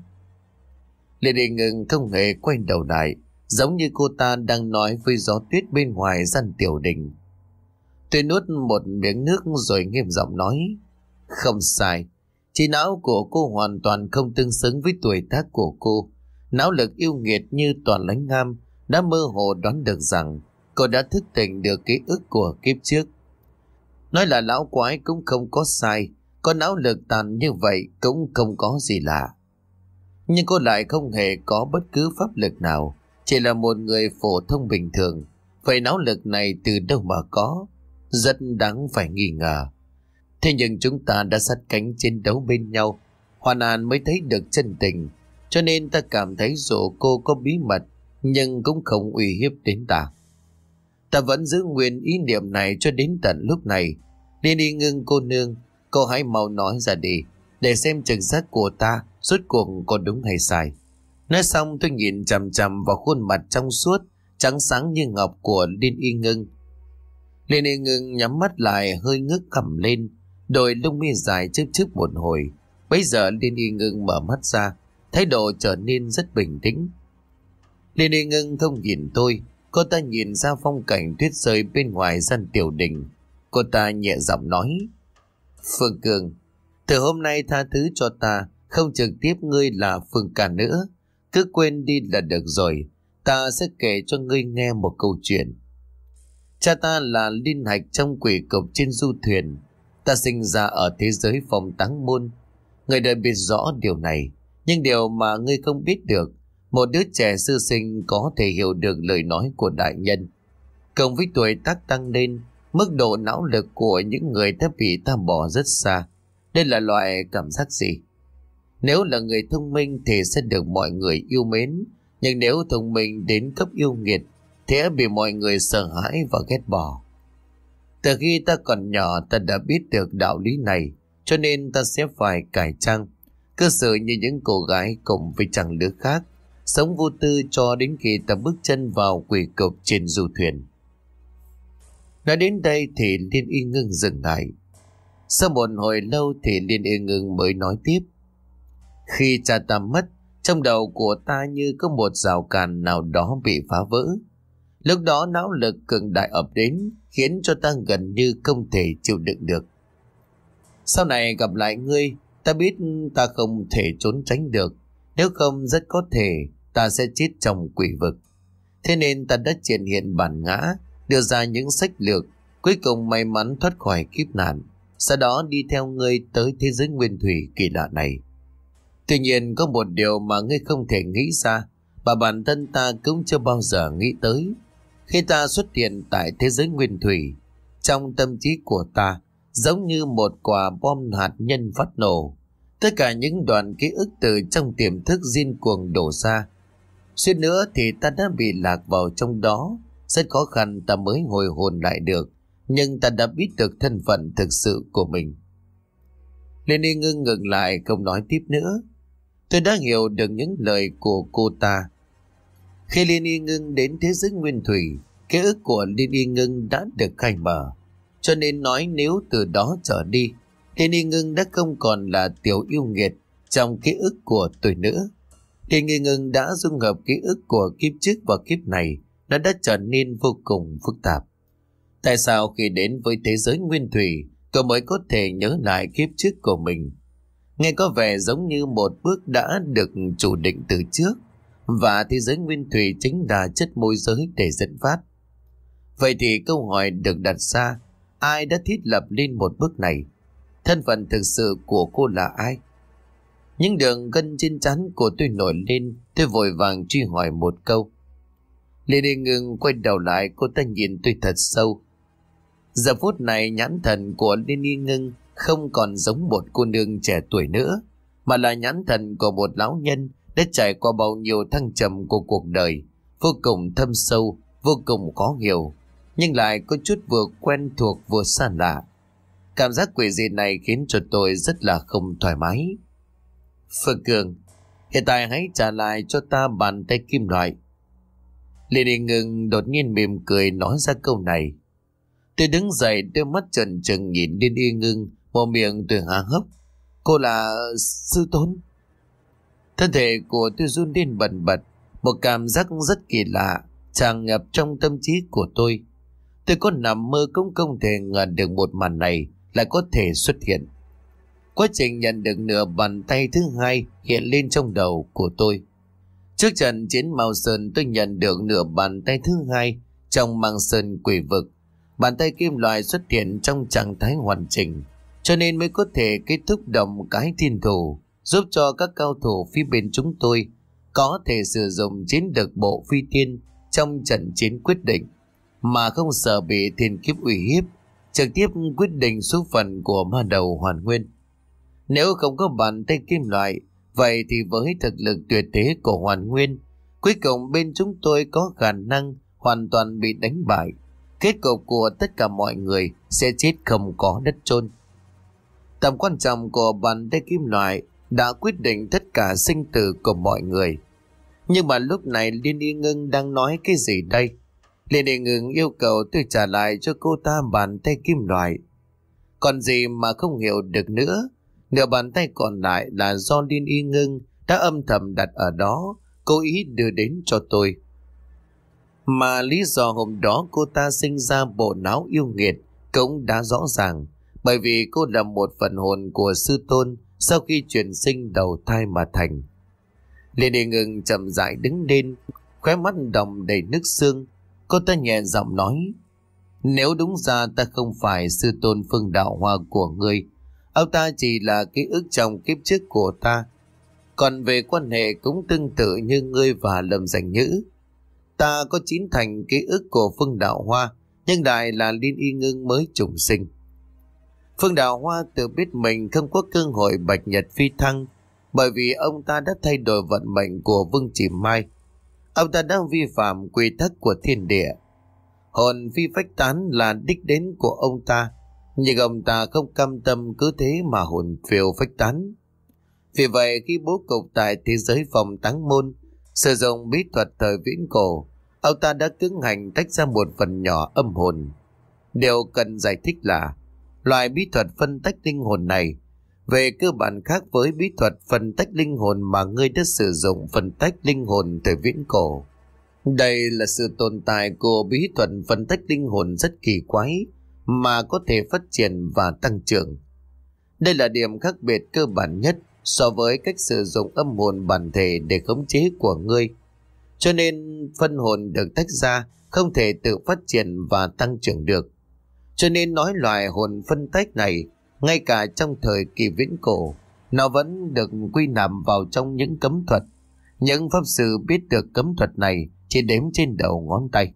Liên Y Ngưng không hề quay đầu lại, giống như cô ta đang nói với gió tuyết bên ngoài gian tiểu đình. Tôi nuốt một miếng nước rồi nghiêm giọng nói: Không sai, trí não của cô hoàn toàn không tương xứng với tuổi tác của cô. Não lực yêu nghiệt như Toàn Lãnh Nam đã mơ hồ đoán được rằng cô đã thức tỉnh được ký ức của kiếp trước. Nói là lão quái cũng không có sai, có não lực tàn như vậy cũng không có gì lạ. Nhưng cô lại không hề có bất cứ pháp lực nào, chỉ là một người phổ thông bình thường. Vậy não lực này từ đâu mà có? Rất đáng phải nghi ngờ. Thế nhưng chúng ta đã sát cánh chiến đấu bên nhau, Hoàn An mới thấy được chân tình, cho nên ta cảm thấy dù cô có bí mật nhưng cũng không uy hiếp đến ta. Ta vẫn giữ nguyên ý niệm này cho đến tận lúc này. Liên Y Ngưng cô nương, cô hãy mau nói ra đi, để xem trực giác của ta rốt cuộc có đúng hay sai. Nói xong tôi nhìn chằm chằm vào khuôn mặt trong suốt, trắng sáng như ngọc của Liên Y Ngưng. Liên Y Ngưng nhắm mắt lại, hơi ngước cằm lên, đôi lông mi dài chớp chớp một hồi. Bây giờ Liên Y Ngưng mở mắt ra, thái độ trở nên rất bình tĩnh. Liên Y Ngưng không nhìn tôi, cô ta nhìn ra phong cảnh tuyết rơi bên ngoài gian tiểu đình. Cô ta nhẹ giọng nói: Phương Cường, từ hôm nay tha thứ cho ta, không trực tiếp ngươi là Phương ca nữa. Cứ quên đi là được rồi, ta sẽ kể cho ngươi nghe một câu chuyện. Cha ta là Liên Hạch trong quỷ cục trên du thuyền. Ta sinh ra ở thế giới phong táng môn. Người đời biết rõ điều này, nhưng điều mà ngươi không biết được, một đứa trẻ sơ sinh có thể hiểu được lời nói của đại nhân. Cộng với tuổi tác tăng lên, mức độ não lực của những người đã bị ta bỏ rất xa. Đây là loại cảm giác gì? Nếu là người thông minh thì sẽ được mọi người yêu mến, nhưng nếu thông minh đến cấp yêu nghiệt thì sẽ bị mọi người sợ hãi và ghét bỏ. Từ khi ta còn nhỏ ta đã biết được đạo lý này, cho nên ta sẽ phải cải trang, cư xử như những cô gái cùng với chàng lứa khác, sống vô tư cho đến khi ta bước chân vào quỷ cục trên du thuyền. Nói đến đây thì Liên Y Ngưng dừng lại. Sau một hồi lâu thì Liên Y Ngưng mới nói tiếp. Khi cha ta mất, trong đầu của ta như có một rào cản nào đó bị phá vỡ. Lúc đó não lực cường đại ập đến, khiến cho ta gần như không thể chịu đựng được. Sau này gặp lại ngươi, ta biết ta không thể trốn tránh được, nếu không rất có thể ta sẽ chết trong quỷ vực. Thế nên ta đã triển hiện bản ngã, đưa ra những sách lược, cuối cùng may mắn thoát khỏi kiếp nạn, sau đó đi theo ngươi tới thế giới nguyên thủy kỳ lạ này. Tuy nhiên có một điều mà ngươi không thể nghĩ ra, và bản thân ta cũng chưa bao giờ nghĩ tới. Khi ta xuất hiện tại thế giới nguyên thủy, trong tâm trí của ta giống như một quả bom hạt nhân phát nổ. Tất cả những đoạn ký ức từ trong tiềm thức điên cuồng đổ ra. Suýt nữa thì ta đã bị lạc vào trong đó. Rất khó khăn ta mới hồi hồn lại được, nhưng ta đã biết được thân phận thực sự của mình. Liên Y Ngưng ngừng lại không nói tiếp nữa. Tôi đã hiểu được những lời của cô ta. Khi Liên Y Ngưng đến thế giới nguyên thủy, ký ức của Liên Y Ngưng đã được khai mở. Cho nên nói nếu từ đó trở đi, Liên Y Ngưng đã không còn là tiểu yêu nghiệt trong ký ức của tôi nữa. Liên Y Ngưng đã dung hợp ký ức của kiếp trước và kiếp này, nó đã trở nên vô cùng phức tạp. Tại sao khi đến với thế giới nguyên thủy, cậu mới có thể nhớ lại kiếp trước của mình? Nghe có vẻ giống như một bước đã được chủ định từ trước, và thế giới nguyên thủy chính là chất môi giới để dẫn phát. Vậy thì câu hỏi được đặt ra, ai đã thiết lập lên một bước này? Thân phận thực sự của cô là ai? Những đường gân trên trán của tôi nổi lên, tôi vội vàng truy hỏi một câu. Liên Y Ngưng quay đầu lại, cô ta nhìn tôi thật sâu. Giờ phút này nhãn thần của Liên Y Ngưng không còn giống một cô nương trẻ tuổi nữa, mà là nhãn thần của một lão nhân đã trải qua bao nhiêu thăng trầm của cuộc đời, vô cùng thâm sâu, vô cùng khó hiểu, nhưng lại có chút vừa quen thuộc vừa xa lạ. Cảm giác quỷ dị này khiến cho tôi rất là không thoải mái. Phương Cường, hiện tại hãy trả lại cho ta bàn tay kim loại. Liên Y Ngưng đột nhiên mỉm cười nói ra câu này. Tôi đứng dậy, đôi mắt trần trừng nhìn Liên Y Ngưng, một miệng tôi há hốc. Cô là sư tôn? Thân thể của tôi run lên bần bật, một cảm giác rất kỳ lạ tràn ngập trong tâm trí của tôi. Tôi có nằm mơ cũng không thể ngờ được một màn này lại có thể xuất hiện. Quá trình nhận được nửa bàn tay thứ hai hiện lên trong đầu của tôi. Trước trận chiến Mao Sơn, tôi nhận được nửa bàn tay thứ hai trong Mang Sơn quỷ vực. Bàn tay kim loại xuất hiện trong trạng thái hoàn chỉnh, cho nên mới có thể kết thúc động cái thiên thủ, giúp cho các cao thủ phía bên chúng tôi có thể sử dụng chiến lược bộ phi tiên trong trận chiến quyết định, mà không sợ bị thiên kiếp uy hiếp, trực tiếp quyết định số phận của ma đầu Hoàn Nguyên. Nếu không có bàn tay kim loại, vậy thì với thực lực tuyệt thế của Hoàn Nguyên, cuối cùng bên chúng tôi có khả năng hoàn toàn bị đánh bại. Kết cục của tất cả mọi người sẽ chết không có đất chôn. Tầm quan trọng của bàn tay kim loại đã quyết định tất cả sinh tử của mọi người. Nhưng mà lúc này Liên Y Ngưng đang nói cái gì đây? Liên Y Ngưng yêu cầu tôi trả lại cho cô ta bàn tay kim loại. Còn gì mà không hiểu được nữa? Nửa bàn tay còn lại là do Liên Y Ngưng đã âm thầm đặt ở đó, cố ý đưa đến cho tôi. Mà lý do hôm đó cô ta sinh ra bộ não yêu nghiệt cũng đã rõ ràng, bởi vì cô là một phần hồn của sư tôn sau khi chuyển sinh đầu thai mà thành. Liên Y Ngưng chậm rãi đứng lên, khóe mắt đọng đầy nước sương. Cô ta nhẹ giọng nói, nếu đúng ra ta không phải sư tôn Phương Đạo Hoa của ngươi, ông ta chỉ là ký ức trong kiếp trước của ta. Còn về quan hệ cũng tương tự như ngươi và Lâm Danh Nhữ. Ta có chín thành ký ức của Phương Đạo Hoa, nhưng lại là Liên Y Ngưng mới trùng sinh. Phương Đạo Hoa tự biết mình không có cơ hội bạch nhật phi thăng, bởi vì ông ta đã thay đổi vận mệnh của Vương Chỉ Mai. Ông ta đã vi phạm quy tắc của thiên địa. Hồn phi phách tán là đích đến của ông ta, nhưng ông ta không cam tâm cứ thế mà hồn phiêu phách tán. Vì vậy khi bố cục tại thế giới phòng táng môn sử dụng bí thuật thời viễn cổ, ông ta đã cưỡng hành tách ra một phần nhỏ âm hồn. Điều cần giải thích là loại bí thuật phân tách linh hồn này về cơ bản khác với bí thuật phân tách linh hồn mà ngươi đã sử dụng phân tách linh hồn thời viễn cổ. Đây là sự tồn tại của bí thuật phân tách linh hồn rất kỳ quái mà có thể phát triển và tăng trưởng. Đây là điểm khác biệt cơ bản nhất so với cách sử dụng âm hồn bản thể để khống chế của ngươi. Cho nên phân hồn được tách ra không thể tự phát triển và tăng trưởng được. Cho nên nói loại hồn phân tách này, ngay cả trong thời kỳ viễn cổ, nó vẫn được quy nạp vào trong những cấm thuật. Những pháp sư biết được cấm thuật này chỉ đếm trên đầu ngón tay.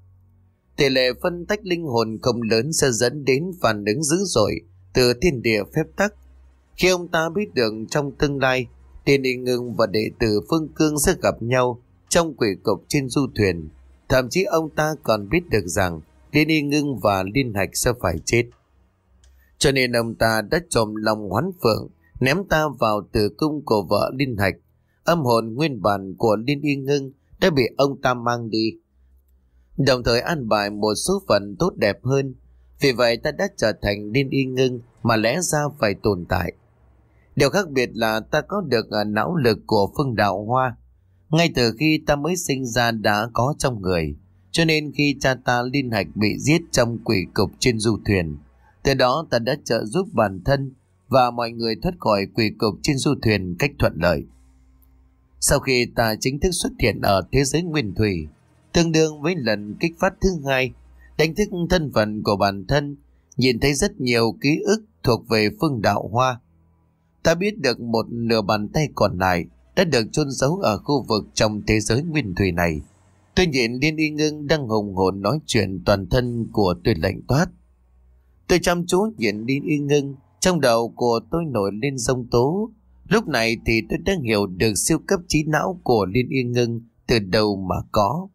Tỷ lệ phân tách linh hồn không lớn sẽ dẫn đến phản ứng dữ dội từ thiên địa phép tắc. Khi ông ta biết được trong tương lai, Tiên Y Ngưng và đệ tử Phương Cương sẽ gặp nhau trong quỷ cục trên du thuyền. Thậm chí ông ta còn biết được rằng Tiên Y Ngưng và Liên Hạch sẽ phải chết. Cho nên ông ta đã trộm lòng Hoán Phượng, ném ta vào tử cung của vợ Liên Hạch. Âm hồn nguyên bản của Liên Y Ngưng đã bị ông ta mang đi, đồng thời an bài một số phận tốt đẹp hơn. Vì vậy ta đã trở thành Liên Y Ngưng mà lẽ ra phải tồn tại. Điều khác biệt là ta có được não lực của Phương Đạo Hoa. Ngay từ khi ta mới sinh ra đã có trong người. Cho nên khi cha ta Liên Hạch bị giết trong quỷ cục trên du thuyền, từ đó ta đã trợ giúp bản thân và mọi người thoát khỏi quỷ cục trên du thuyền cách thuận lợi. Sau khi ta chính thức xuất hiện ở thế giới nguyên thủy, tương đương với lần kích phát thứ hai, đánh thức thân phận của bản thân, nhìn thấy rất nhiều ký ức thuộc về Phương Đạo Hoa. Ta biết được một nửa bàn tay còn lại đã được chôn giấu ở khu vực trong thế giới nguyên thủy này. Tôi nhìn Liên Y Ngưng đang hùng hồn nói chuyện, toàn thân của tôi lạnh toát. Tôi chăm chú nhìn Liên Y Ngưng, trong đầu của tôi nổi lên giông tố. Lúc này thì tôi đã hiểu được siêu cấp trí não của Liên Y Ngưng từ đâu mà có.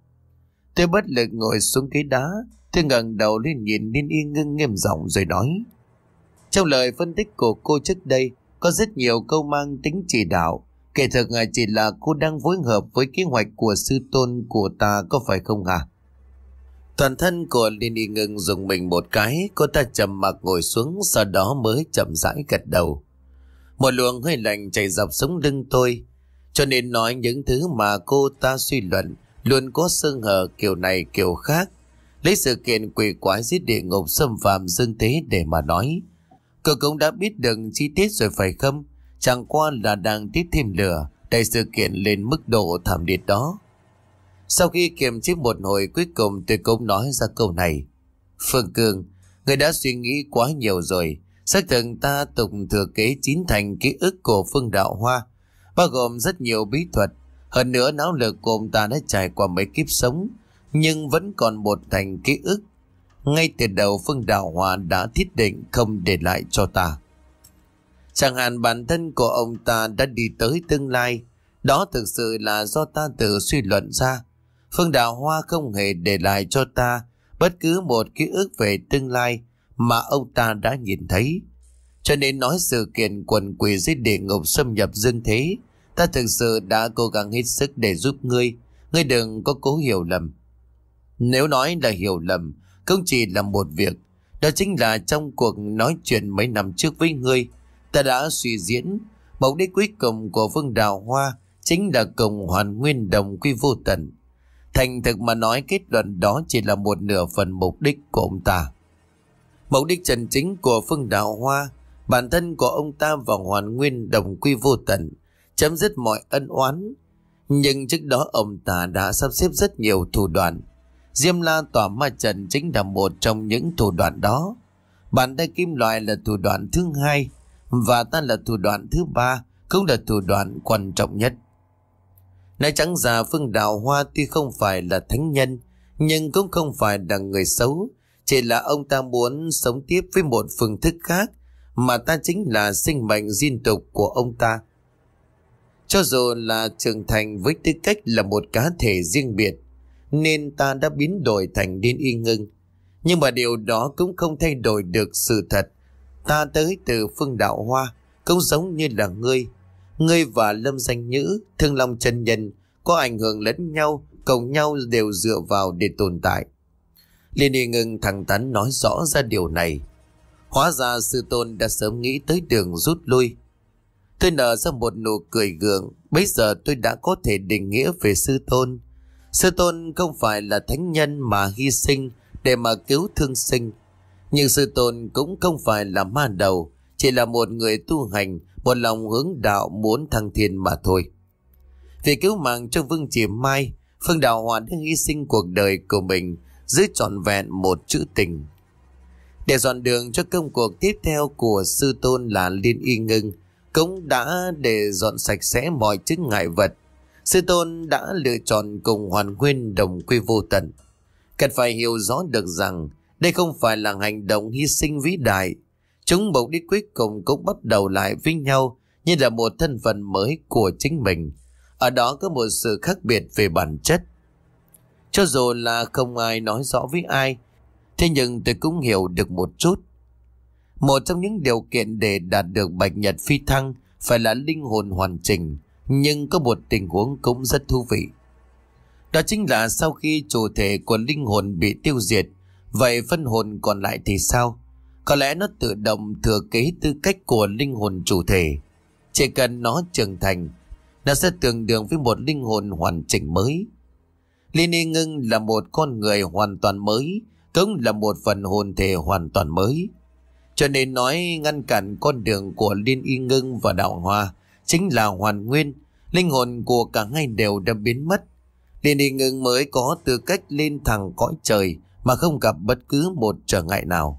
Tôi bất lực ngồi xuống ghế đá, tôi ngẩng đầu lên nhìn Liên Y Ngưng nghiêm giọng rồi nói: trong lời phân tích của cô trước đây có rất nhiều câu mang tính chỉ đạo, kể thực chỉ là cô đang phối hợp với kế hoạch của sư tôn của ta, có phải không hả? Toàn thân của Liên Y Ngưng dùng mình một cái, cô ta trầm mặc ngồi xuống, sau đó mới chậm rãi gật đầu. Một luồng hơi lạnh chảy dọc sống lưng tôi, cho nên nói những thứ mà cô ta suy luận luôn có sơ hở kiểu này kiểu khác. Lấy sự kiện quỷ quái giết địa ngục xâm phạm dương thế để mà nói, cô cũng đã biết được chi tiết rồi phải không? Chẳng qua là đang tiếp thêm lửa, đẩy sự kiện lên mức độ thảm liệt đó. Sau khi kiềm chế một hồi, cuối cùng tôi cũng nói ra câu này: Phương Cương, người đã suy nghĩ quá nhiều rồi. Xác thực ta tục thừa kế chín thành ký ức của Phương Đạo Hoa, bao gồm rất nhiều bí thuật. Hơn nữa não lực của ông ta đã trải qua mấy kiếp sống, nhưng vẫn còn một thành ký ức. Ngay từ đầu Phương Đạo Hoa đã thiết định không để lại cho ta. Chẳng hạn bản thân của ông ta đã đi tới tương lai, đó thực sự là do ta tự suy luận ra. Phương Đạo Hoa không hề để lại cho ta bất cứ một ký ức về tương lai mà ông ta đã nhìn thấy. Cho nên nói sự kiện quần quỷ giết địa ngục xâm nhập dương thế, ta thực sự đã cố gắng hết sức để giúp ngươi. Ngươi đừng có cố hiểu lầm. Nếu nói là hiểu lầm, không chỉ là một việc, đó chính là trong cuộc nói chuyện mấy năm trước với ngươi, ta đã suy diễn mục đích cuối cùng của Phương Đạo Hoa chính là cùng hoàn nguyên đồng quy vô tận. Thành thực mà nói, kết luận đó chỉ là một nửa phần mục đích của ông ta. Mục đích chân chính của Phương Đạo Hoa, bản thân của ông ta và hoàn nguyên đồng quy vô tận, chấm dứt mọi ân oán. Nhưng trước đó ông ta đã sắp xếp rất nhiều thủ đoạn. Diêm La Tỏa Ma Trận chính là một trong những thủ đoạn đó. Bàn tay kim loại là thủ đoạn thứ hai, và ta là thủ đoạn thứ ba, cũng là thủ đoạn quan trọng nhất. Nói trắng ra, Phương Đạo Hoa tuy không phải là thánh nhân, nhưng cũng không phải là người xấu. Chỉ là ông ta muốn sống tiếp với một phương thức khác, mà ta chính là sinh mệnh diên tục của ông ta. Cho dù là trưởng thành với tư cách là một cá thể riêng biệt, nên ta đã biến đổi thành Liên Y Ngưng. Nhưng mà điều đó cũng không thay đổi được sự thật. Ta tới từ phương đạo Hoa, cũng giống như là ngươi. Ngươi và Lâm Danh Nhữ, Thương Long chân nhân có ảnh hưởng lẫn nhau, cùng nhau đều dựa vào để tồn tại. Liên Y Ngưng thẳng thắn nói rõ ra điều này. Hóa ra sư tôn đã sớm nghĩ tới đường rút lui. Tôi nở ra một nụ cười gượng. Bây giờ tôi đã có thể định nghĩa về sư tôn. Sư tôn không phải là thánh nhân mà hy sinh để mà cứu thương sinh. Nhưng sư tôn cũng không phải là ma đầu, chỉ là một người tu hành, một lòng hướng đạo muốn thăng thiên mà thôi. Vì cứu mạng cho Vương Chỉ Mai, Phương Đạo Hòa đã hy sinh cuộc đời của mình giữ trọn vẹn một chữ tình. Để dọn đường cho công cuộc tiếp theo của sư tôn là Liên Y Ngưng, cũng đã để dọn sạch sẽ mọi chướng ngại vật. Sư tôn đã lựa chọn cùng Hoàn Nguyên đồng quy vô tận. Cần phải hiểu rõ được rằng đây không phải là hành động hy sinh vĩ đại. Chúng mục đích cuối cùng cũng bắt đầu lại với nhau như là một thân phận mới của chính mình. Ở đó có một sự khác biệt về bản chất. Cho dù là không ai nói rõ với ai, thế nhưng tôi cũng hiểu được một chút. Một trong những điều kiện để đạt được bạch nhật phi thăng phải là linh hồn hoàn chỉnh, nhưng có một tình huống cũng rất thú vị. Đó chính là sau khi chủ thể của linh hồn bị tiêu diệt, vậy phân hồn còn lại thì sao? Có lẽ nó tự động thừa kế tư cách của linh hồn chủ thể. Chỉ cần nó trưởng thành, nó sẽ tương đương với một linh hồn hoàn chỉnh mới. Liên Y Ngưng là một con người hoàn toàn mới, cũng là một phần hồn thể hoàn toàn mới. Cho nên nói ngăn cản con đường của Liên Y Ngưng và Đạo Hoa chính là Hoàn Nguyên. Linh hồn của cả hai đều đã biến mất. Liên Y Ngưng mới có tư cách lên thẳng cõi trời mà không gặp bất cứ một trở ngại nào.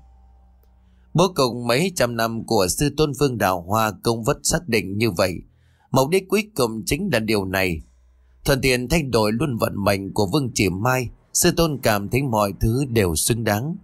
Bố cục mấy trăm năm của sư tôn Phương Đạo Hoa cũng vẫn xác định như vậy. Mục đích cuối cùng chính là điều này. Thuận tiện thay đổi luôn vận mệnh của Vương Chỉ Mai, sư tôn cảm thấy mọi thứ đều xứng đáng.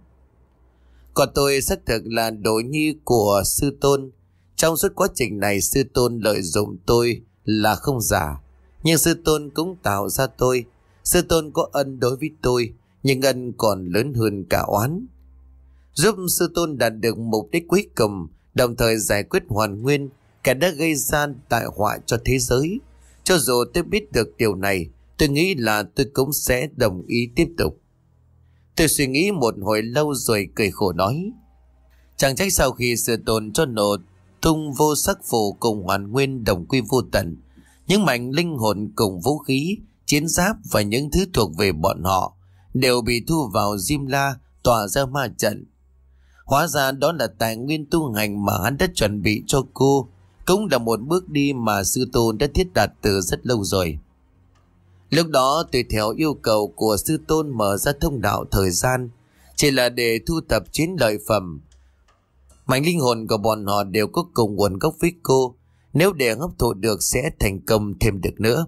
Còn tôi xác thực là đồ nhi của sư tôn. Trong suốt quá trình này sư tôn lợi dụng tôi là không giả. Nhưng sư tôn cũng tạo ra tôi. Sư tôn có ân đối với tôi, nhưng ân còn lớn hơn cả oán. Giúp sư tôn đạt được mục đích cuối cùng, đồng thời giải quyết Hoàn Nguyên, kẻ đã gây ra tai họa cho thế giới. Cho dù tôi biết được điều này, tôi nghĩ là tôi cũng sẽ đồng ý tiếp tục. Tôi suy nghĩ một hồi lâu rồi cười khổ nói. Chẳng trách sau khi sư tôn cho nổ tung vô sắc phù cùng Hoàn Nguyên đồng quy vô tận, những mảnh linh hồn cùng vũ khí, chiến giáp và những thứ thuộc về bọn họ đều bị thu vào Diêm La tỏa ra ma trận. Hóa ra đó là tài nguyên tu hành mà hắn đã chuẩn bị cho cô, cũng là một bước đi mà sư tôn đã thiết đặt từ rất lâu rồi. Lúc đó tùy theo yêu cầu của sư tôn mở ra thông đạo thời gian, chỉ là để thu thập chiến lợi phẩm. Mảnh linh hồn của bọn họ đều có cùng nguồn gốc với cô, nếu để hấp thụ được sẽ thành công thêm được nữa.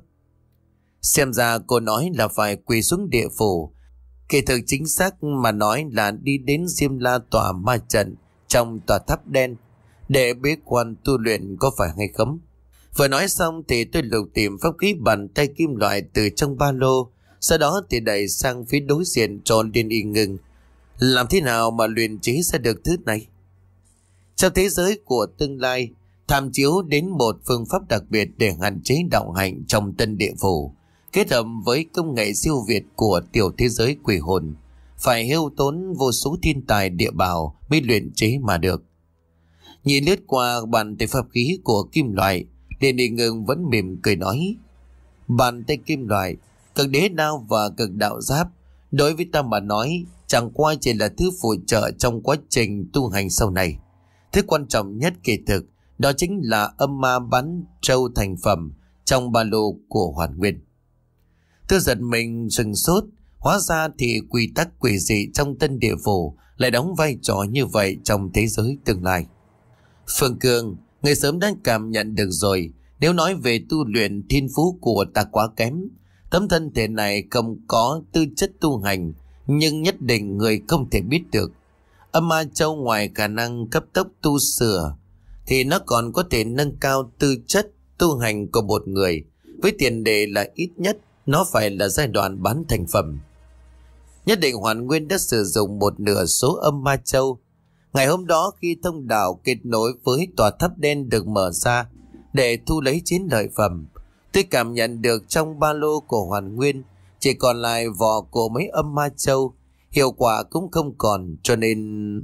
Xem ra cô nói là phải quỳ xuống địa phủ. Kỳ thực chính xác mà nói là đi đến Diêm La tòa ma trận trong tòa tháp đen để bế quan tu luyện, có phải hay không? Vừa nói xong thì tôi lục tìm pháp khí bàn tay kim loại từ trong ba lô, sau đó thì đẩy sang phía đối diện cho Liên Y Ngưng. Làm thế nào mà luyện chế ra được thứ này? Trong thế giới của tương lai, tham chiếu đến một phương pháp đặc biệt để hạn chế đạo hạnh trong tân địa phủ, kết hợp với công nghệ siêu việt của tiểu thế giới quỷ hồn, phải hưu tốn vô số thiên tài địa bảo mới luyện chế mà được. Nhìn lướt qua bàn tay pháp khí của kim loại, Liên Y Ngưng vẫn mỉm cười nói. Bàn tay kim loại, cực đế đao và cực đạo giáp, đối với ta mà nói chẳng qua chỉ là thứ phụ trợ trong quá trình tu hành sau này. Thứ quan trọng nhất kỳ thực đó chính là âm ma bắn trâu thành phẩm trong ba lô của Hoàn Nguyên. Tôi giật mình sừng sốt, hóa ra thì quy tắc quỷ dị trong tân địa phủ lại đóng vai trò như vậy trong thế giới tương lai. Phương Cương, người sớm đã cảm nhận được rồi, nếu nói về tu luyện thiên phú của ta quá kém. Tấm thân thể này không có tư chất tu hành, nhưng nhất định người không thể biết được. Âm ma châu ngoài khả năng cấp tốc tu sửa, thì nó còn có thể nâng cao tư chất tu hành của một người, với tiền đề là ít nhất nó phải là giai đoạn bán thành phẩm. Nhất định Hoàn Nguyên đã sử dụng một nửa số âm ma châu. Ngày hôm đó khi thông đạo kết nối với tòa tháp đen được mở ra để thu lấy chiến lợi phẩm, tôi cảm nhận được trong ba lô của Hoàn Nguyên chỉ còn lại vỏ của mấy âm ma châu, hiệu quả cũng không còn, cho nên...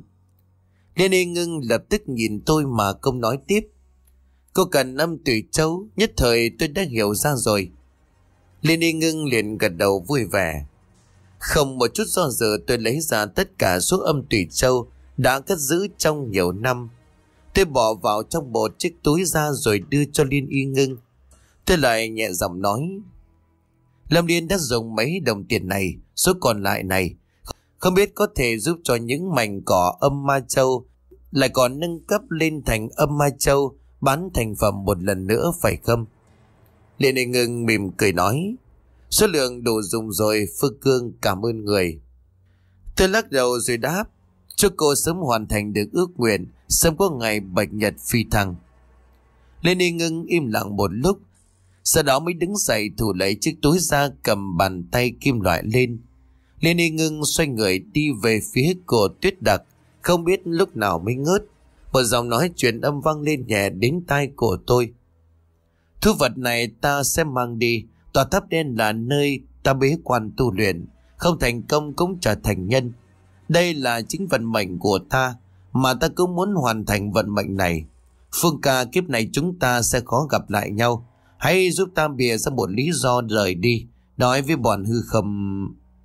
Liên Y Ngưng lập tức nhìn tôi mà không nói tiếp. Cô cần âm tùy châu, nhất thời tôi đã hiểu ra rồi. Liên Y Ngưng liền gật đầu vui vẻ. Không một chút do dự, tôi lấy ra tất cả số âm tùy châu đã cất giữ trong nhiều năm. Tôi bỏ vào trong một chiếc túi ra rồi đưa cho Liên Y Ngưng. Tôi lại nhẹ giọng nói: Lâm Liên đã dùng mấy đồng tiền này, số còn lại này không biết có thể giúp cho những mảnh cỏ âm ma châu lại còn nâng cấp lên thành âm ma châu, bán thành phẩm một lần nữa phải không? Liên Y Ngưng mỉm cười nói: Số lượng đủ dùng rồi, Phương Cương cảm ơn người. Tôi lắc đầu rồi đáp: Chúc cô sớm hoàn thành được ước nguyện, sớm có ngày bạch nhật phi thăng. Liên Y Ngưng im lặng một lúc, sau đó mới đứng dậy thủ lấy chiếc túi ra, cầm bàn tay kim loại lên. Liên Y Ngưng xoay người đi về phía của Tuyết Đặc, không biết lúc nào mới ngớt. Một giọng nói truyền âm vang lên nhẹ đến tai của tôi: Thứ vật này ta sẽ mang đi. Tòa tháp đen là nơi ta bế quan tu luyện, không thành công cũng trở thành nhân. Đây là chính vận mệnh của ta, mà ta cũng muốn hoàn thành vận mệnh này. Phương ca, kiếp này chúng ta sẽ khó gặp lại nhau. Hãy giúp ta bịa ra một lý do rời đi, nói với bọn hư không.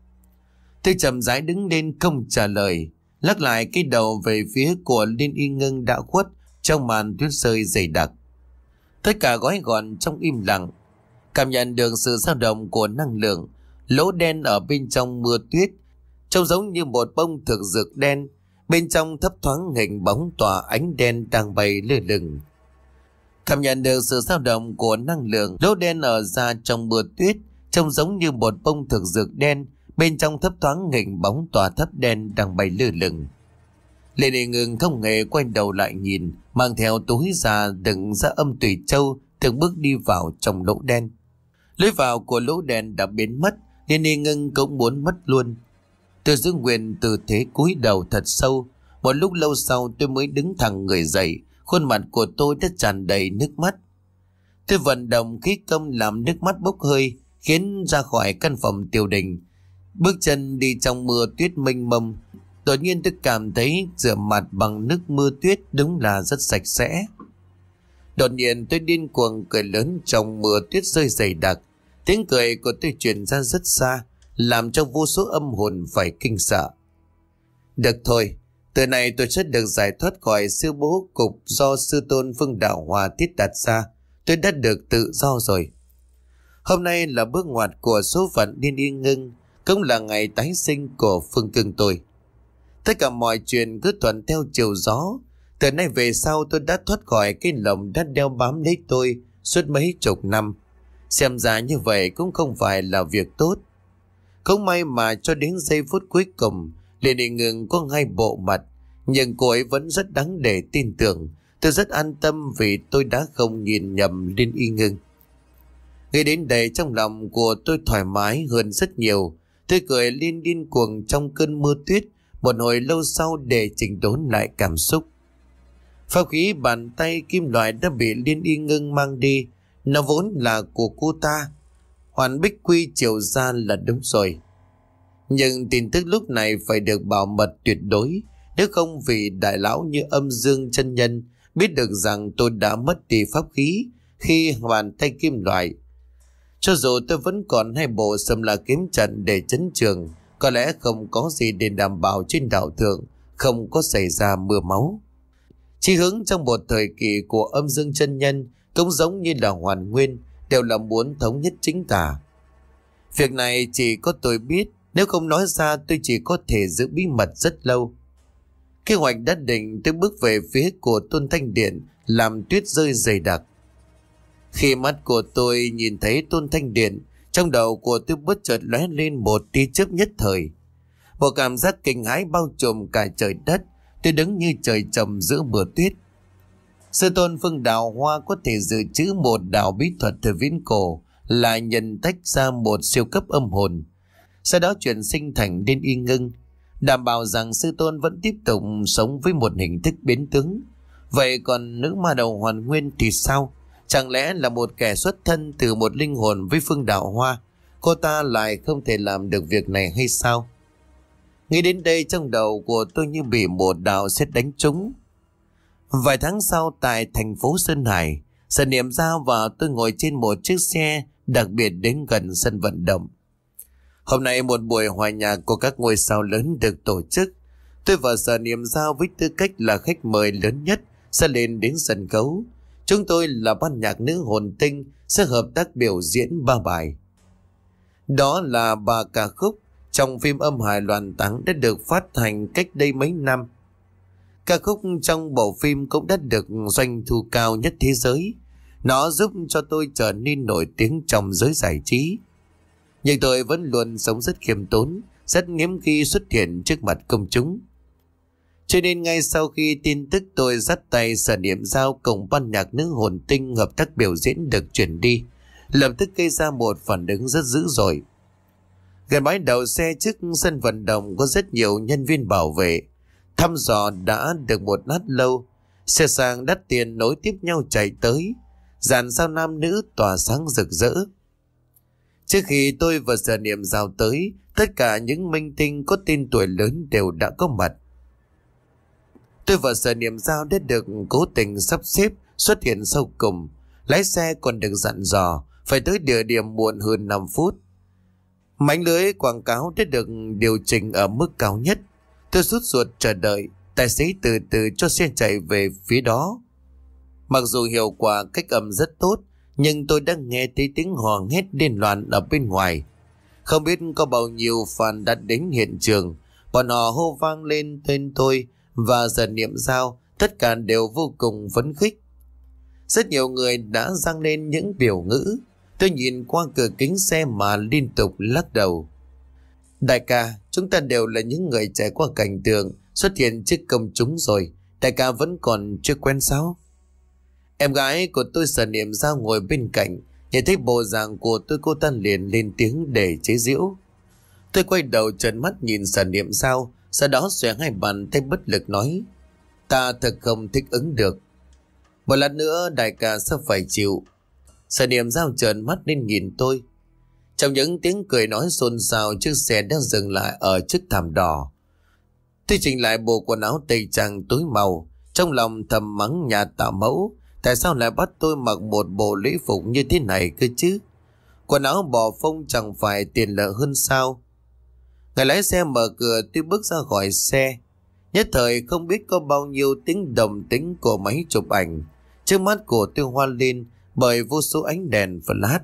Tôi chậm rãi đứng lên không trả lời, lắc lại cái đầu về phía của Liên Y Ngưng đã khuất trong màn tuyết rơi dày đặc. Tất cả gói gọn trong im lặng, cảm nhận được sự dao động của năng lượng. Lỗ đen ở bên trong mưa tuyết trông giống như một bông thực dược đen, bên trong thấp thoáng hình bóng tỏa ánh đen đang bay lơ lửng. Cảm nhận được sự dao động của năng lượng, lỗ đen ở ra trong mưa tuyết trông giống như một bông thực dược đen, bên trong thấp thoáng hình bóng tòa tháp đen đang bay lơ lửng. Liên Y Ngưng không hề quay đầu lại nhìn, mang theo túi ra đựng ra âm tùy châu, từng bước đi vào trong lỗ đen. Lối vào của lỗ đen đã biến mất, Liên Y Ngưng cũng muốn mất luôn. Tôi giữ nguyện tư thế cúi đầu thật sâu. Một lúc lâu sau tôi mới đứng thẳng người dậy, khuôn mặt của tôi đã tràn đầy nước mắt. Tôi vận động khí công làm nước mắt bốc hơi, khiến ra khỏi căn phòng tiểu đình. Bước chân đi trong mưa tuyết mênh mông, đột nhiên tôi cảm thấy rửa mặt bằng nước mưa tuyết đúng là rất sạch sẽ. Đột nhiên tôi điên cuồng cười lớn trong mưa tuyết rơi dày đặc. Tiếng cười của tôi truyền ra rất xa, làm cho vô số âm hồn phải kinh sợ. Được thôi, từ nay tôi sẽ được giải thoát khỏi sư bố cục do sư tôn Phương Đạo Hòa thiết đặt ra. Tôi đã được tự do rồi. Hôm nay là bước ngoặt của số phận Liên Y Ngưng, cũng là ngày tái sinh của Phương Cương tôi. Tất cả mọi chuyện cứ thuận theo chiều gió. Từ nay về sau tôi đã thoát khỏi cái lồng đã đeo bám lấy tôi suốt mấy chục năm. Xem ra như vậy cũng không phải là việc tốt. Không may mà cho đến giây phút cuối cùng, Liên Y Ngưng có ngay bộ mặt, nhưng cô ấy vẫn rất đáng để tin tưởng. Tôi rất an tâm vì tôi đã không nhìn nhầm Liên Y Ngưng. Ngay đến đây trong lòng của tôi thoải mái hơn rất nhiều. Tôi cười liên điên cuồng trong cơn mưa tuyết một hồi lâu sau để chỉnh đốn lại cảm xúc. Pháp khí bàn tay kim loại đã bị Liên Y Ngưng mang đi. Nó vốn là của cô ta. Hoàn Bích Quy chiều ra là đúng rồi. Nhưng tin tức lúc này phải được bảo mật tuyệt đối, nếu không vì đại lão như Âm Dương chân nhân biết được rằng tôi đã mất đi pháp khí khi bàn tay kim loại. Cho dù tôi vẫn còn hai bộ Sầm La kiếm trận để chấn trường, có lẽ không có gì để đảm bảo trên đạo thượng không có xảy ra mưa máu. Chí hướng trong một thời kỳ của Âm Dương chân nhân cũng giống như là Hoàn Nguyên, đều là muốn thống nhất chính tà. Việc này chỉ có tôi biết, nếu không nói ra tôi chỉ có thể giữ bí mật rất lâu. Kế hoạch đã định, tôi bước về phía của Tôn Thanh Điện làm tuyết rơi dày đặc. Khi mắt của tôi nhìn thấy Tôn Thanh Điện, trong đầu của tôi bất chợt lóe lên một tia chớp nhất thời. Một cảm giác kinh hãi bao trùm cả trời đất, tôi đứng như trời trầm giữa mưa tuyết. Sư tôn Phương Đào Hoa có thể dự trữ một đạo bí thuật thời viễn cổ là nhận tách ra một siêu cấp âm hồn, sau đó chuyển sinh thành đến y ngưng, đảm bảo rằng sư tôn vẫn tiếp tục sống với một hình thức biến tướng. Vậy còn nữ ma đầu Hoàn Nguyên thì sao? Chẳng lẽ là một kẻ xuất thân từ một linh hồn với Phương Đào Hoa, cô ta lại không thể làm được việc này hay sao? Nghĩ đến đây, trong đầu của tôi như bị một đạo sét đánh trúng. Vài tháng sau, tại thành phố Sơn Hải, Sở Niệm Giao và tôi ngồi trên một chiếc xe đặc biệt đến gần sân vận động. Hôm nay một buổi hòa nhạc của các ngôi sao lớn được tổ chức. Tôi và Sở Niệm Giao với tư cách là khách mời lớn nhất sẽ lên đến sân khấu. Chúng tôi là ban nhạc nữ hồn tinh sẽ hợp tác biểu diễn ba bài. Đó là ba ca khúc trong phim Âm Hài Loan Táng đã được phát hành cách đây mấy năm. Ca khúc trong bộ phim cũng đã được doanh thu cao nhất thế giới. Nó giúp cho tôi trở nên nổi tiếng trong giới giải trí. Nhưng tôi vẫn luôn sống rất khiêm tốn, rất hiếm khi xuất hiện trước mặt công chúng. Cho nên ngay sau khi tin tức tôi dắt tay Sở Niệm Giao cùng ban nhạc nữ hồn tinh hợp tác biểu diễn được chuyển đi, lập tức gây ra một phản ứng rất dữ dội. Gần bãi đậu xe trước sân vận động có rất nhiều nhân viên bảo vệ. Thăm dò đã được một lát lâu, xe sang đắt tiền nối tiếp nhau chạy tới, dàn sao nam nữ tỏa sáng rực rỡ. Trước khi tôi và Sở Niệm Giao tới, tất cả những minh tinh có tên tuổi lớn đều đã có mặt. Tôi và Sở Niệm Giao đã được cố tình sắp xếp xuất hiện sau cùng. Lái xe còn được dặn dò phải tới địa điểm muộn hơn năm phút. Mảnh lưới quảng cáo đã được điều chỉnh ở mức cao nhất. Tôi sốt ruột chờ đợi, tài xế từ từ cho xe chạy về phía đó. Mặc dù hiệu quả cách âm rất tốt, nhưng tôi đã nghe thấy tiếng hò hét điên loạn ở bên ngoài. Không biết có bao nhiêu fan đã đến hiện trường, bọn họ hô vang lên tên tôi và Sở Niệm Giao, tất cả đều vô cùng phấn khích. Rất nhiều người đã dang lên những biểu ngữ. Tôi nhìn qua cửa kính xe mà liên tục lắc đầu. Đại ca, chúng ta đều là những người trải qua cảnh tượng xuất hiện trước công chúng rồi, đại ca vẫn còn chưa quen sao? Em gái của tôi Sở Niệm Giao ngồi bên cạnh, nhìn thấy bộ dạng của tôi, cô ta liền lên tiếng để chế giễu. Tôi quay đầu trợn mắt nhìn Sở Niệm Giao, sau đó xòe hai bàn tay bất lực nói: Ta thật không thích ứng được. Một lát nữa đại ca sẽ phải chịu. Sở Niệm Giao trợn mắt lên nhìn tôi. Trong những tiếng cười nói xôn xao, chiếc xe đã dừng lại ở chiếc thảm đỏ. Tôi chỉnh lại bộ quần áo tây trang tối màu, trong lòng thầm mắng nhà tạo mẫu, tại sao lại bắt tôi mặc một bộ lễ phục như thế này cơ chứ? Quần áo bò phông chẳng phải tiền lợi hơn sao? Người lái xe mở cửa, tôi bước ra khỏi xe. Nhất thời không biết có bao nhiêu tiếng đồng tính của máy chụp ảnh. Trước mắt của tôi hoa lên bởi vô số ánh đèn flash.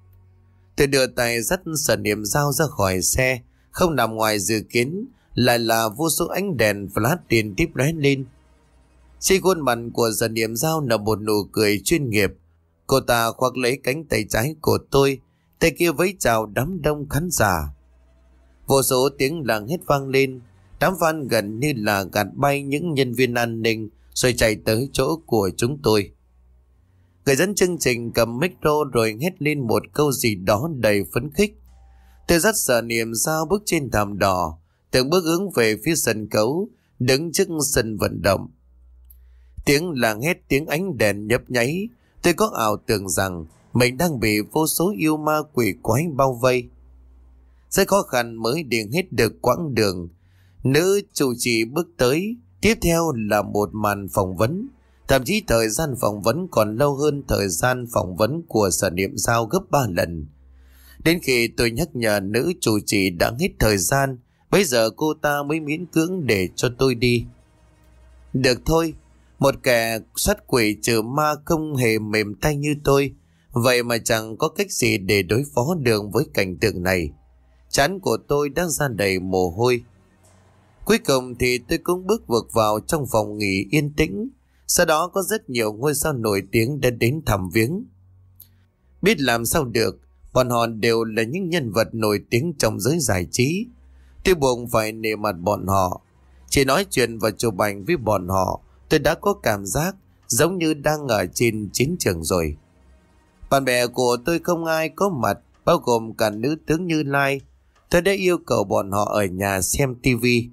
Tôi đưa tay dắt Sở Niệm Giao ra khỏi xe. Không nằm ngoài dự kiến lại là vô số ánh đèn flash liên tiếp lóe lên. Trên khuôn mặt của Sở Niệm Giao là một nụ cười chuyên nghiệp. Cô ta khoác lấy cánh tay trái của tôi, tay kia vẫy chào đám đông khán giả. Vô số tiếng làng hét vang lên. Đám fan gần như là gạt bay những nhân viên an ninh rồi chạy tới chỗ của chúng tôi. Người dẫn chương trình cầm micro rồi hét lên một câu gì đó đầy phấn khích. Tôi dắt Sở Niệm Giao bước trên thảm đỏ, từng bước hướng về phía sân khấu, đứng trước sân vận động. Tiếng làng hét, tiếng ánh đèn nhấp nháy, tôi có ảo tưởng rằng mình đang bị vô số yêu ma quỷ quái bao vây. Rất khó khăn mới đi hết được quãng đường. Nữ chủ trì bước tới, tiếp theo là một màn phỏng vấn. Thậm chí thời gian phỏng vấn còn lâu hơn thời gian phỏng vấn của Sở Niệm Giao gấp ba lần. Đến khi tôi nhắc nhở nữ chủ trì đã hết thời gian, bây giờ cô ta mới miễn cưỡng để cho tôi đi. Được thôi, một kẻ sát quỷ trừ ma không hề mềm tay như tôi, vậy mà chẳng có cách gì để đối phó được với cảnh tượng này. Trán của tôi đã ra đầy mồ hôi. Cuối cùng thì tôi cũng bước vượt vào trong phòng nghỉ yên tĩnh. Sau đó có rất nhiều ngôi sao nổi tiếng đã đến thăm viếng. Biết làm sao được, bọn họ đều là những nhân vật nổi tiếng trong giới giải trí. Tôi buộc phải nể mặt bọn họ. Chỉ nói chuyện và chụp ảnh với bọn họ, tôi đã có cảm giác giống như đang ở trên chiến trường rồi. Bạn bè của tôi không ai có mặt, bao gồm cả nữ tướng Như Lai. Tôi đã yêu cầu bọn họ ở nhà xem tivi.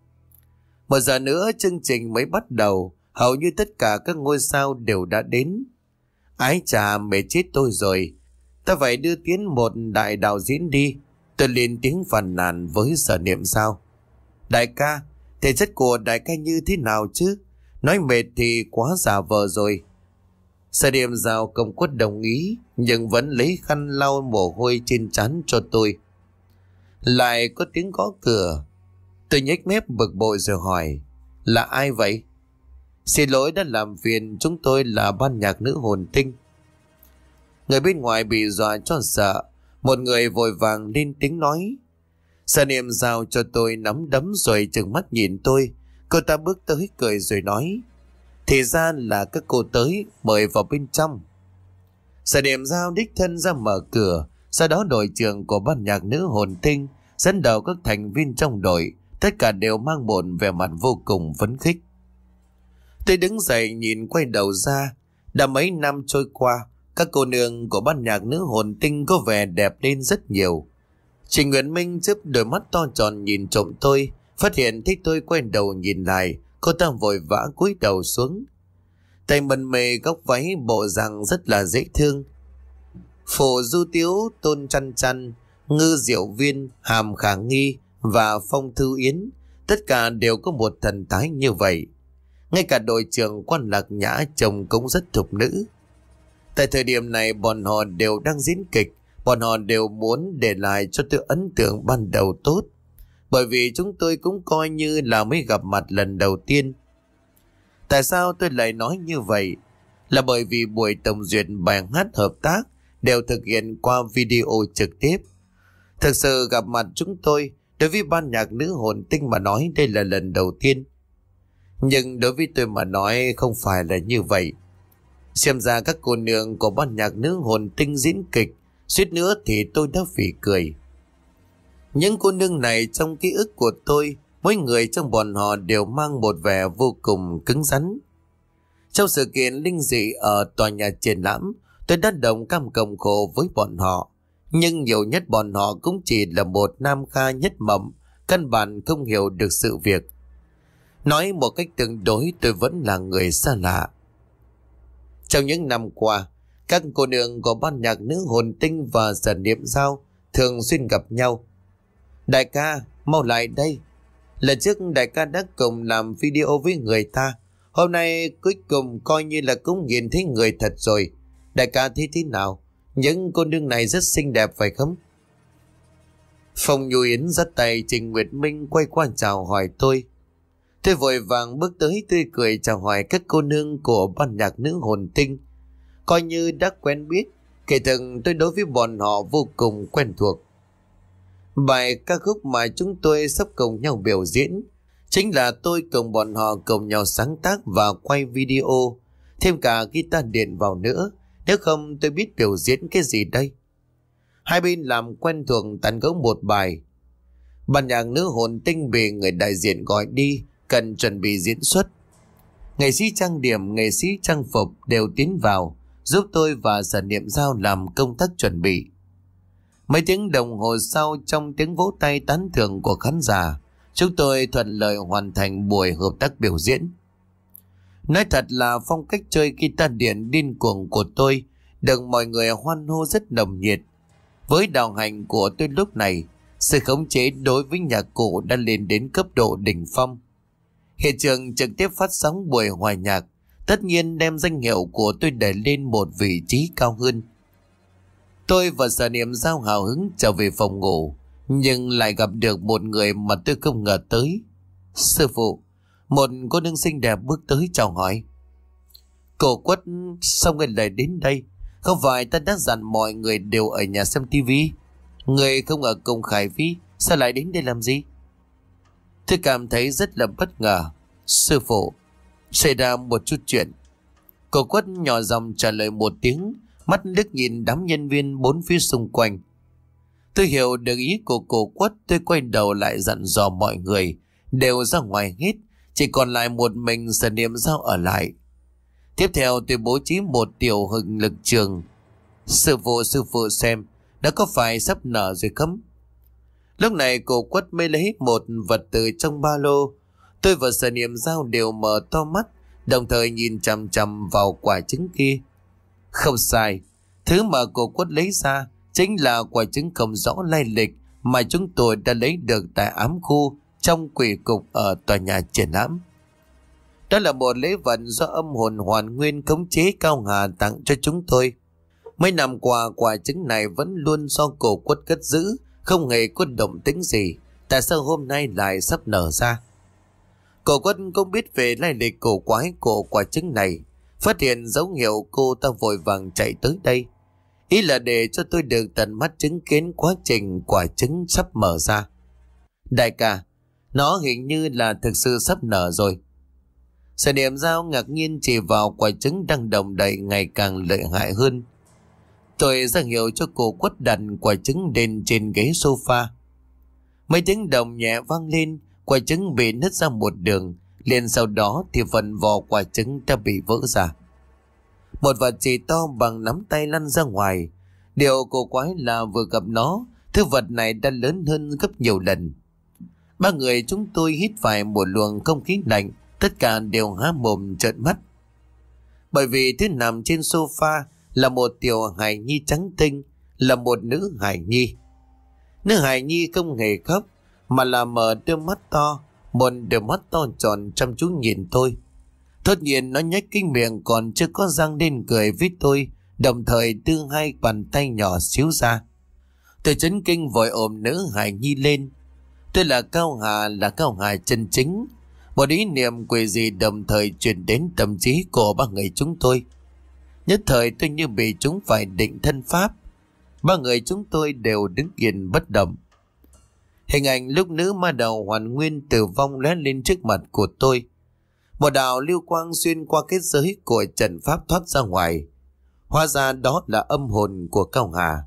Một giờ nữa chương trình mới bắt đầu, hầu như tất cả các ngôi sao đều đã đến. Ái chà, mệt chết tôi rồi. Ta phải đưa tiến một đại đạo diễn đi. Tôi lên tiếng phàn nàn với Sở Niệm Giao. Đại ca, thể chất của đại ca như thế nào chứ? Nói mệt thì quá giả vờ rồi. Sở Niệm Giao không có đồng ý, nhưng vẫn lấy khăn lau mồ hôi trên trán cho tôi. Lại có tiếng gõ cửa. Tôi nhếch mép bực bội rồi hỏi, là ai vậy? Xin lỗi đã làm phiền, chúng tôi là ban nhạc nữ hồn tinh. Người bên ngoài bị dọa cho sợ, một người vội vàng lên tiếng nói. Sở Niệm Giao cho tôi nắm đấm rồi trừng mắt nhìn tôi. Cô ta bước tới cười rồi nói, thì ra là các cô tới, mời vào bên trong. Sở Niệm Giao đích thân ra mở cửa. Sau đó đội trưởng của ban nhạc nữ hồn tinh dẫn đầu các thành viên trong đội, tất cả đều mang một vẻ mặt vô cùng phấn khích. Tôi đứng dậy nhìn quay đầu ra. Đã mấy năm trôi qua, các cô nương của ban nhạc nữ hồn tinh có vẻ đẹp lên rất nhiều. Trình Nguyễn Minh chớp đôi mắt to tròn nhìn trộm tôi, phát hiện thấy tôi quay đầu nhìn lại, cô ta vội vã cúi đầu xuống. Tay mần mề góc váy bộ dạng rất là dễ thương. Phổ Du Tiếu, Tôn Chăn Chăn, Ngư Diệu Viên, Hàm Khả Nghi và Phong Thư Yến, tất cả đều có một thần thái như vậy. Ngay cả đội trưởng Quan Lạc Nhã trông cũng rất thục nữ. Tại thời điểm này bọn họ đều đang diễn kịch, bọn họ đều muốn để lại cho tôi ấn tượng ban đầu tốt, bởi vì chúng tôi cũng coi như là mới gặp mặt lần đầu tiên. Tại sao tôi lại nói như vậy? Là bởi vì buổi tổng duyệt bài hát hợp tác đều thực hiện qua video trực tiếp. Thực sự gặp mặt chúng tôi, đối với ban nhạc nữ hồn tinh mà nói đây là lần đầu tiên. Nhưng đối với tôi mà nói không phải là như vậy. Xem ra các cô nương của ban nhạc nữ hồn tinh diễn kịch, suýt nữa thì tôi đã phỉ cười. Những cô nương này trong ký ức của tôi, mỗi người trong bọn họ đều mang một vẻ vô cùng cứng rắn. Trong sự kiện linh dị ở tòa nhà triển lãm, tôi đã đồng cam cộng khổ với bọn họ. Nhưng nhiều nhất bọn họ cũng chỉ là một nam kha nhất mộng, căn bản không hiểu được sự việc. Nói một cách tương đối, tôi vẫn là người xa lạ. Trong những năm qua, các cô nương của ban nhạc nữ hồn tinh và Sở Niệm Giao thường xuyên gặp nhau. Đại ca, mau lại đây. Lần trước đại ca đã cùng làm video với người ta. Hôm nay cuối cùng coi như là cũng nhìn thấy người thật rồi. Đại ca thấy thế nào? Những cô nương này rất xinh đẹp phải không? Phong Nhu Yến dắt tay Trình Nguyệt Minh quay qua chào hỏi tôi. Tôi vội vàng bước tới tươi cười chào hỏi các cô nương của ban nhạc nữ hồn tinh. Coi như đã quen biết, kể từng tôi đối với bọn họ vô cùng quen thuộc. Bài ca khúc mà chúng tôi sắp cùng nhau biểu diễn chính là tôi cùng bọn họ cùng nhau sáng tác và quay video, thêm cả guitar điện vào nữa. Nếu không tôi biết biểu diễn cái gì đây? Hai bên làm quen thuộc tán gẫu một bài. Ban nhạc nữ hồn tinh bị người đại diện gọi đi, cần chuẩn bị diễn xuất. Nghệ sĩ trang điểm, nghệ sĩ trang phục đều tiến vào, giúp tôi và Sở Niệm Giao làm công tác chuẩn bị. Mấy tiếng đồng hồ sau, trong tiếng vỗ tay tán thưởng của khán giả, chúng tôi thuận lợi hoàn thành buổi hợp tác biểu diễn. Nói thật là phong cách chơi guitar điện điên cuồng của tôi được mọi người hoan hô rất nồng nhiệt. Với đạo hành của tôi lúc này, sự khống chế đối với nhạc cụ đã lên đến cấp độ đỉnh phong. Hiện trường trực tiếp phát sóng buổi hòa nhạc, tất nhiên đem danh hiệu của tôi đẩy lên một vị trí cao hơn. Tôi và Sở Niệm Giao hào hứng trở về phòng ngủ, nhưng lại gặp được một người mà tôi không ngờ tới. Sư phụ, một cô nương xinh đẹp bước tới chào hỏi. Cô Quất, sao người lại đến đây? Không phải ta đã dặn mọi người đều ở nhà xem tivi? Người không ở cùng Khải Vy, sao lại đến đây làm gì? Tôi cảm thấy rất là bất ngờ. Sư phụ, xảy ra một chút chuyện. Cô Quất nhỏ giọng trả lời một tiếng, mắt liếc nhìn đám nhân viên bốn phía xung quanh. Tôi hiểu được ý của cô Quất, tôi quay đầu lại dặn dò mọi người đều ra ngoài hết, chỉ còn lại một mình Sở Niệm Giao ở lại. Tiếp theo tôi bố trí một tiểu hình lực trường. Sư phụ sư phụ xem, đã có phải sắp nở rồi không? Lúc này cô Quất mới lấy một vật từ trong ba lô. Tôi và Sở Niệm Dao đều mở to mắt, đồng thời nhìn chằm chằm vào quả trứng kia. Không sai, thứ mà cô Quất lấy ra chính là quả trứng không rõ lai lịch mà chúng tôi đã lấy được tại ám khu trong quỷ cục ở tòa nhà triển lãm. Đó là một lễ vật do âm hồn Hoàn Nguyên khống chế Cao Hà tặng cho chúng tôi. Mấy năm qua quả trứng này vẫn luôn do cô Quất cất giữ, không hề có động tĩnh gì. Tại sao hôm nay lại sắp nở ra? Cô Quất cũng biết về lai lịch cổ quái của quả trứng này. Phát hiện dấu hiệu, cô ta vội vàng chạy tới đây. Ý là để cho tôi được tận mắt chứng kiến quá trình quả trứng sắp mở ra. Đại ca, nó hình như là thực sự sắp nở rồi. Sở Niệm Dao ngạc nhiên chỉ vào quả trứng đang đồng đậy ngày càng lợi hại hơn. Tôi ra hiệu cho cô Quất đặt quả trứng lên trên ghế sofa. Mấy tiếng đồng nhẹ vang lên, quả trứng bị nứt ra một đường, liền sau đó thì phần vỏ quả trứng đã bị vỡ ra. Một vật chỉ to bằng nắm tay lăn ra ngoài. Điều cổ quái là vừa gặp nó, thứ vật này đã lớn hơn gấp nhiều lần. Ba người chúng tôi hít phải một luồng không khí lạnh, tất cả đều há mồm trợn mắt. Bởi vì thứ nằm trên sofa là một tiểu hài nhi trắng tinh, là một nữ hài nhi. Nữ hài nhi không hề khóc, mà là mở đôi mắt to, một đôi mắt to tròn chăm chú nhìn tôi. Tất nhiên nó nhếch cái miệng còn chưa có răng lên cười với tôi, đồng thời đưa hai bàn tay nhỏ xíu ra. Tôi chấn kinh vội ôm nữ hài nhi lên. Tôi là Cao Hà, là Cao Hà chân chính. Một ý niệm quỷ dị đồng thời truyền đến tâm trí của ba người chúng tôi. Nhất thời tôi như bị chúng phải định thân pháp. Ba người chúng tôi đều đứng yên bất động. Hình ảnh lúc nữ ma đầu Hoàn Nguyên tử vong lóe lên trước mặt của tôi. Một đạo lưu quang xuyên qua kết giới của trận pháp thoát ra ngoài. Hóa ra đó là âm hồn của Cao Hà.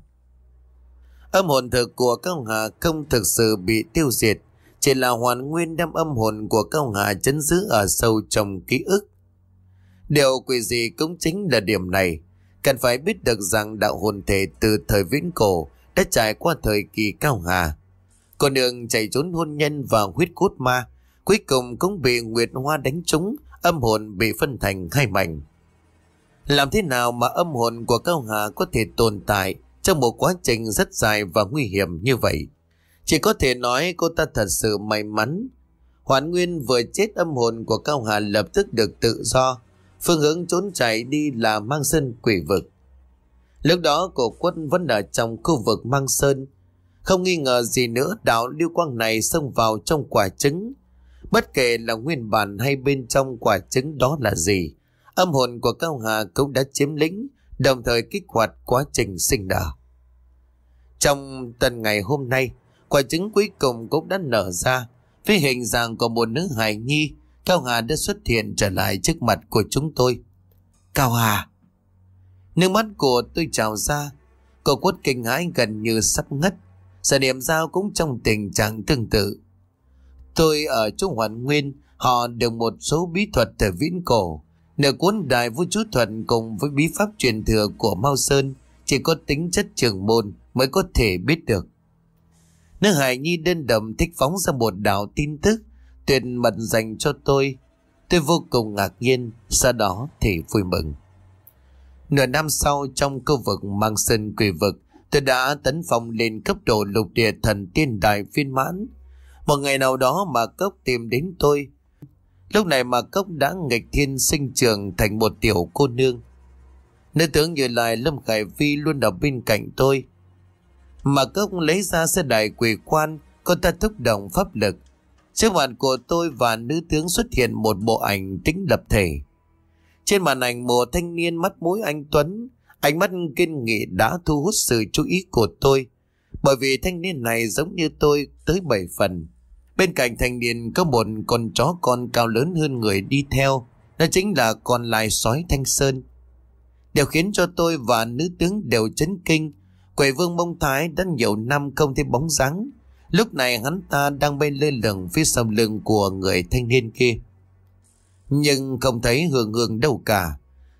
Âm hồn thực của Cao Hà không thực sự bị tiêu diệt, chỉ là Hoàn Nguyên đem âm hồn của Cao Hà trấn giữ ở sâu trong ký ức. Điều quỷ dị cũng chính là điểm này. Cần phải biết được rằng đạo hồn thể từ thời viễn cổ đã trải qua thời kỳ Cao Hà. Con đường chạy trốn hôn nhân và huyết cốt ma, cuối cùng cũng bị Nguyệt Hoa đánh trúng, âm hồn bị phân thành hai mảnh. Làm thế nào mà âm hồn của Cao Hà có thể tồn tại trong một quá trình rất dài và nguy hiểm như vậy? Chỉ có thể nói cô ta thật sự may mắn. Hoàn Nguyên vừa chết, âm hồn của Cao Hà lập tức được tự do. Phương hướng trốn chạy đi là Mang Sơn quỷ vực. Lúc đó cổ Quân vẫn ở trong khu vực Mang Sơn. Không nghi ngờ gì nữa, đạo lưu quang này xông vào trong quả trứng. Bất kể là nguyên bản hay bên trong quả trứng đó là gì, âm hồn của Cao Hà cũng đã chiếm lĩnh, đồng thời kích hoạt quá trình sinh nở. Trong tuần ngày hôm nay, quả trứng cuối cùng cũng đã nở ra. Với hình dạng của một nữ hài nhi, Cao Hà đã xuất hiện trở lại trước mặt của chúng tôi. Cao Hà! Nước mắt của tôi trào ra. Cô Quất kinh hãi gần như sắp ngất. Sở Niệm Dao cũng trong tình trạng tương tự. Tôi ở chỗ Hoàn Nguyên, họ được một số bí thuật từ viễn cổ. Nửa cuốn Đại Vô Chú Thuật cùng với bí pháp truyền thừa của Mao Sơn chỉ có tính chất trường môn mới có thể biết được. Nữ hài nhi đơn độc thích phóng ra một đạo tin tức tuyệt mật dành cho tôi. Tôi vô cùng ngạc nhiên, sau đó thì vui mừng. Nửa năm sau, trong khu vực Mang Sơn quỷ vực, tôi đã tấn phong lên cấp độ lục địa thần tiên đại phiên mãn. Một ngày nào đó Mạc Cốc tìm đến tôi. Lúc này Mạc Cốc đã nghịch thiên sinh trưởng thành một tiểu cô nương. Nữ tướng Như Lai Lâm Khải Vi luôn ở bên cạnh tôi. Mạc Cốc lấy ra xe đài quỷ quan, cô ta thúc động pháp lực. Trước mặt của tôi và nữ tướng xuất hiện một bộ ảnh tính lập thể. Trên màn ảnh một thanh niên mắt mũi anh tuấn, ánh mắt kiên nghị đã thu hút sự chú ý của tôi, bởi vì thanh niên này giống như tôi tới bảy phần. Bên cạnh thanh niên có một con chó con cao lớn hơn người đi theo, đó chính là con lai sói Thanh Sơn. Điều khiến cho tôi và nữ tướng đều chấn kinh, Quỷ Vương Mông Thái đã nhiều năm không thấy bóng dáng. Lúc này hắn ta đang bay lơ lửng phía sau lưng của người thanh niên kia, nhưng không thấy Hương Hương đâu cả.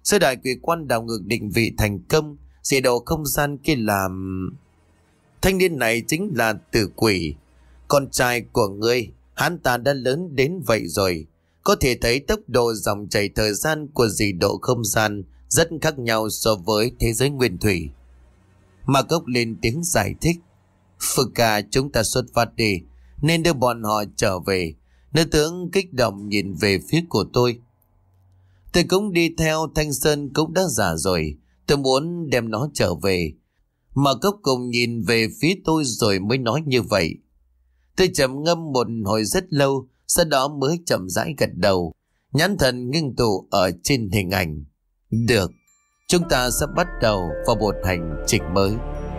Sơ đại quỷ quan đảo ngược định vị thành công, dị độ không gian kia làm... Thanh niên này chính là tử quỷ, con trai của ngươi. Hắn ta đã lớn đến vậy rồi. Có thể thấy tốc độ dòng chảy thời gian của dị độ không gian rất khác nhau so với thế giới nguyên thủy. Ma Cốc lên tiếng giải thích. Phực ca, chúng ta xuất phát đi, nên đưa bọn họ trở về. Nữ tướng kích động nhìn về phía của tôi. Tôi cũng đi theo, Thanh Sơn cũng đã già rồi, tôi muốn đem nó trở về. Ma Cốc cùng nhìn về phía tôi rồi mới nói như vậy. Tôi trầm ngâm một hồi rất lâu, sau đó mới chậm rãi gật đầu, nhãn thần ngưng tụ ở trên hình ảnh. Được, chúng ta sẽ bắt đầu vào một hành trình mới.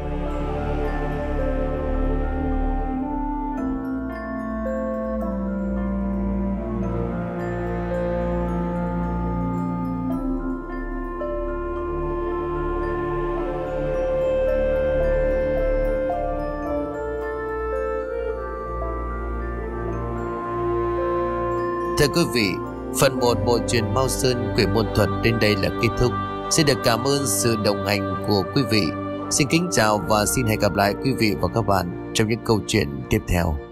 Thưa quý vị, phần một bộ truyện Mao Sơn Quỷ Môn Thuật đến đây là kết thúc. Xin được cảm ơn sự đồng hành của quý vị. Xin kính chào và xin hẹn gặp lại quý vị và các bạn trong những câu chuyện tiếp theo.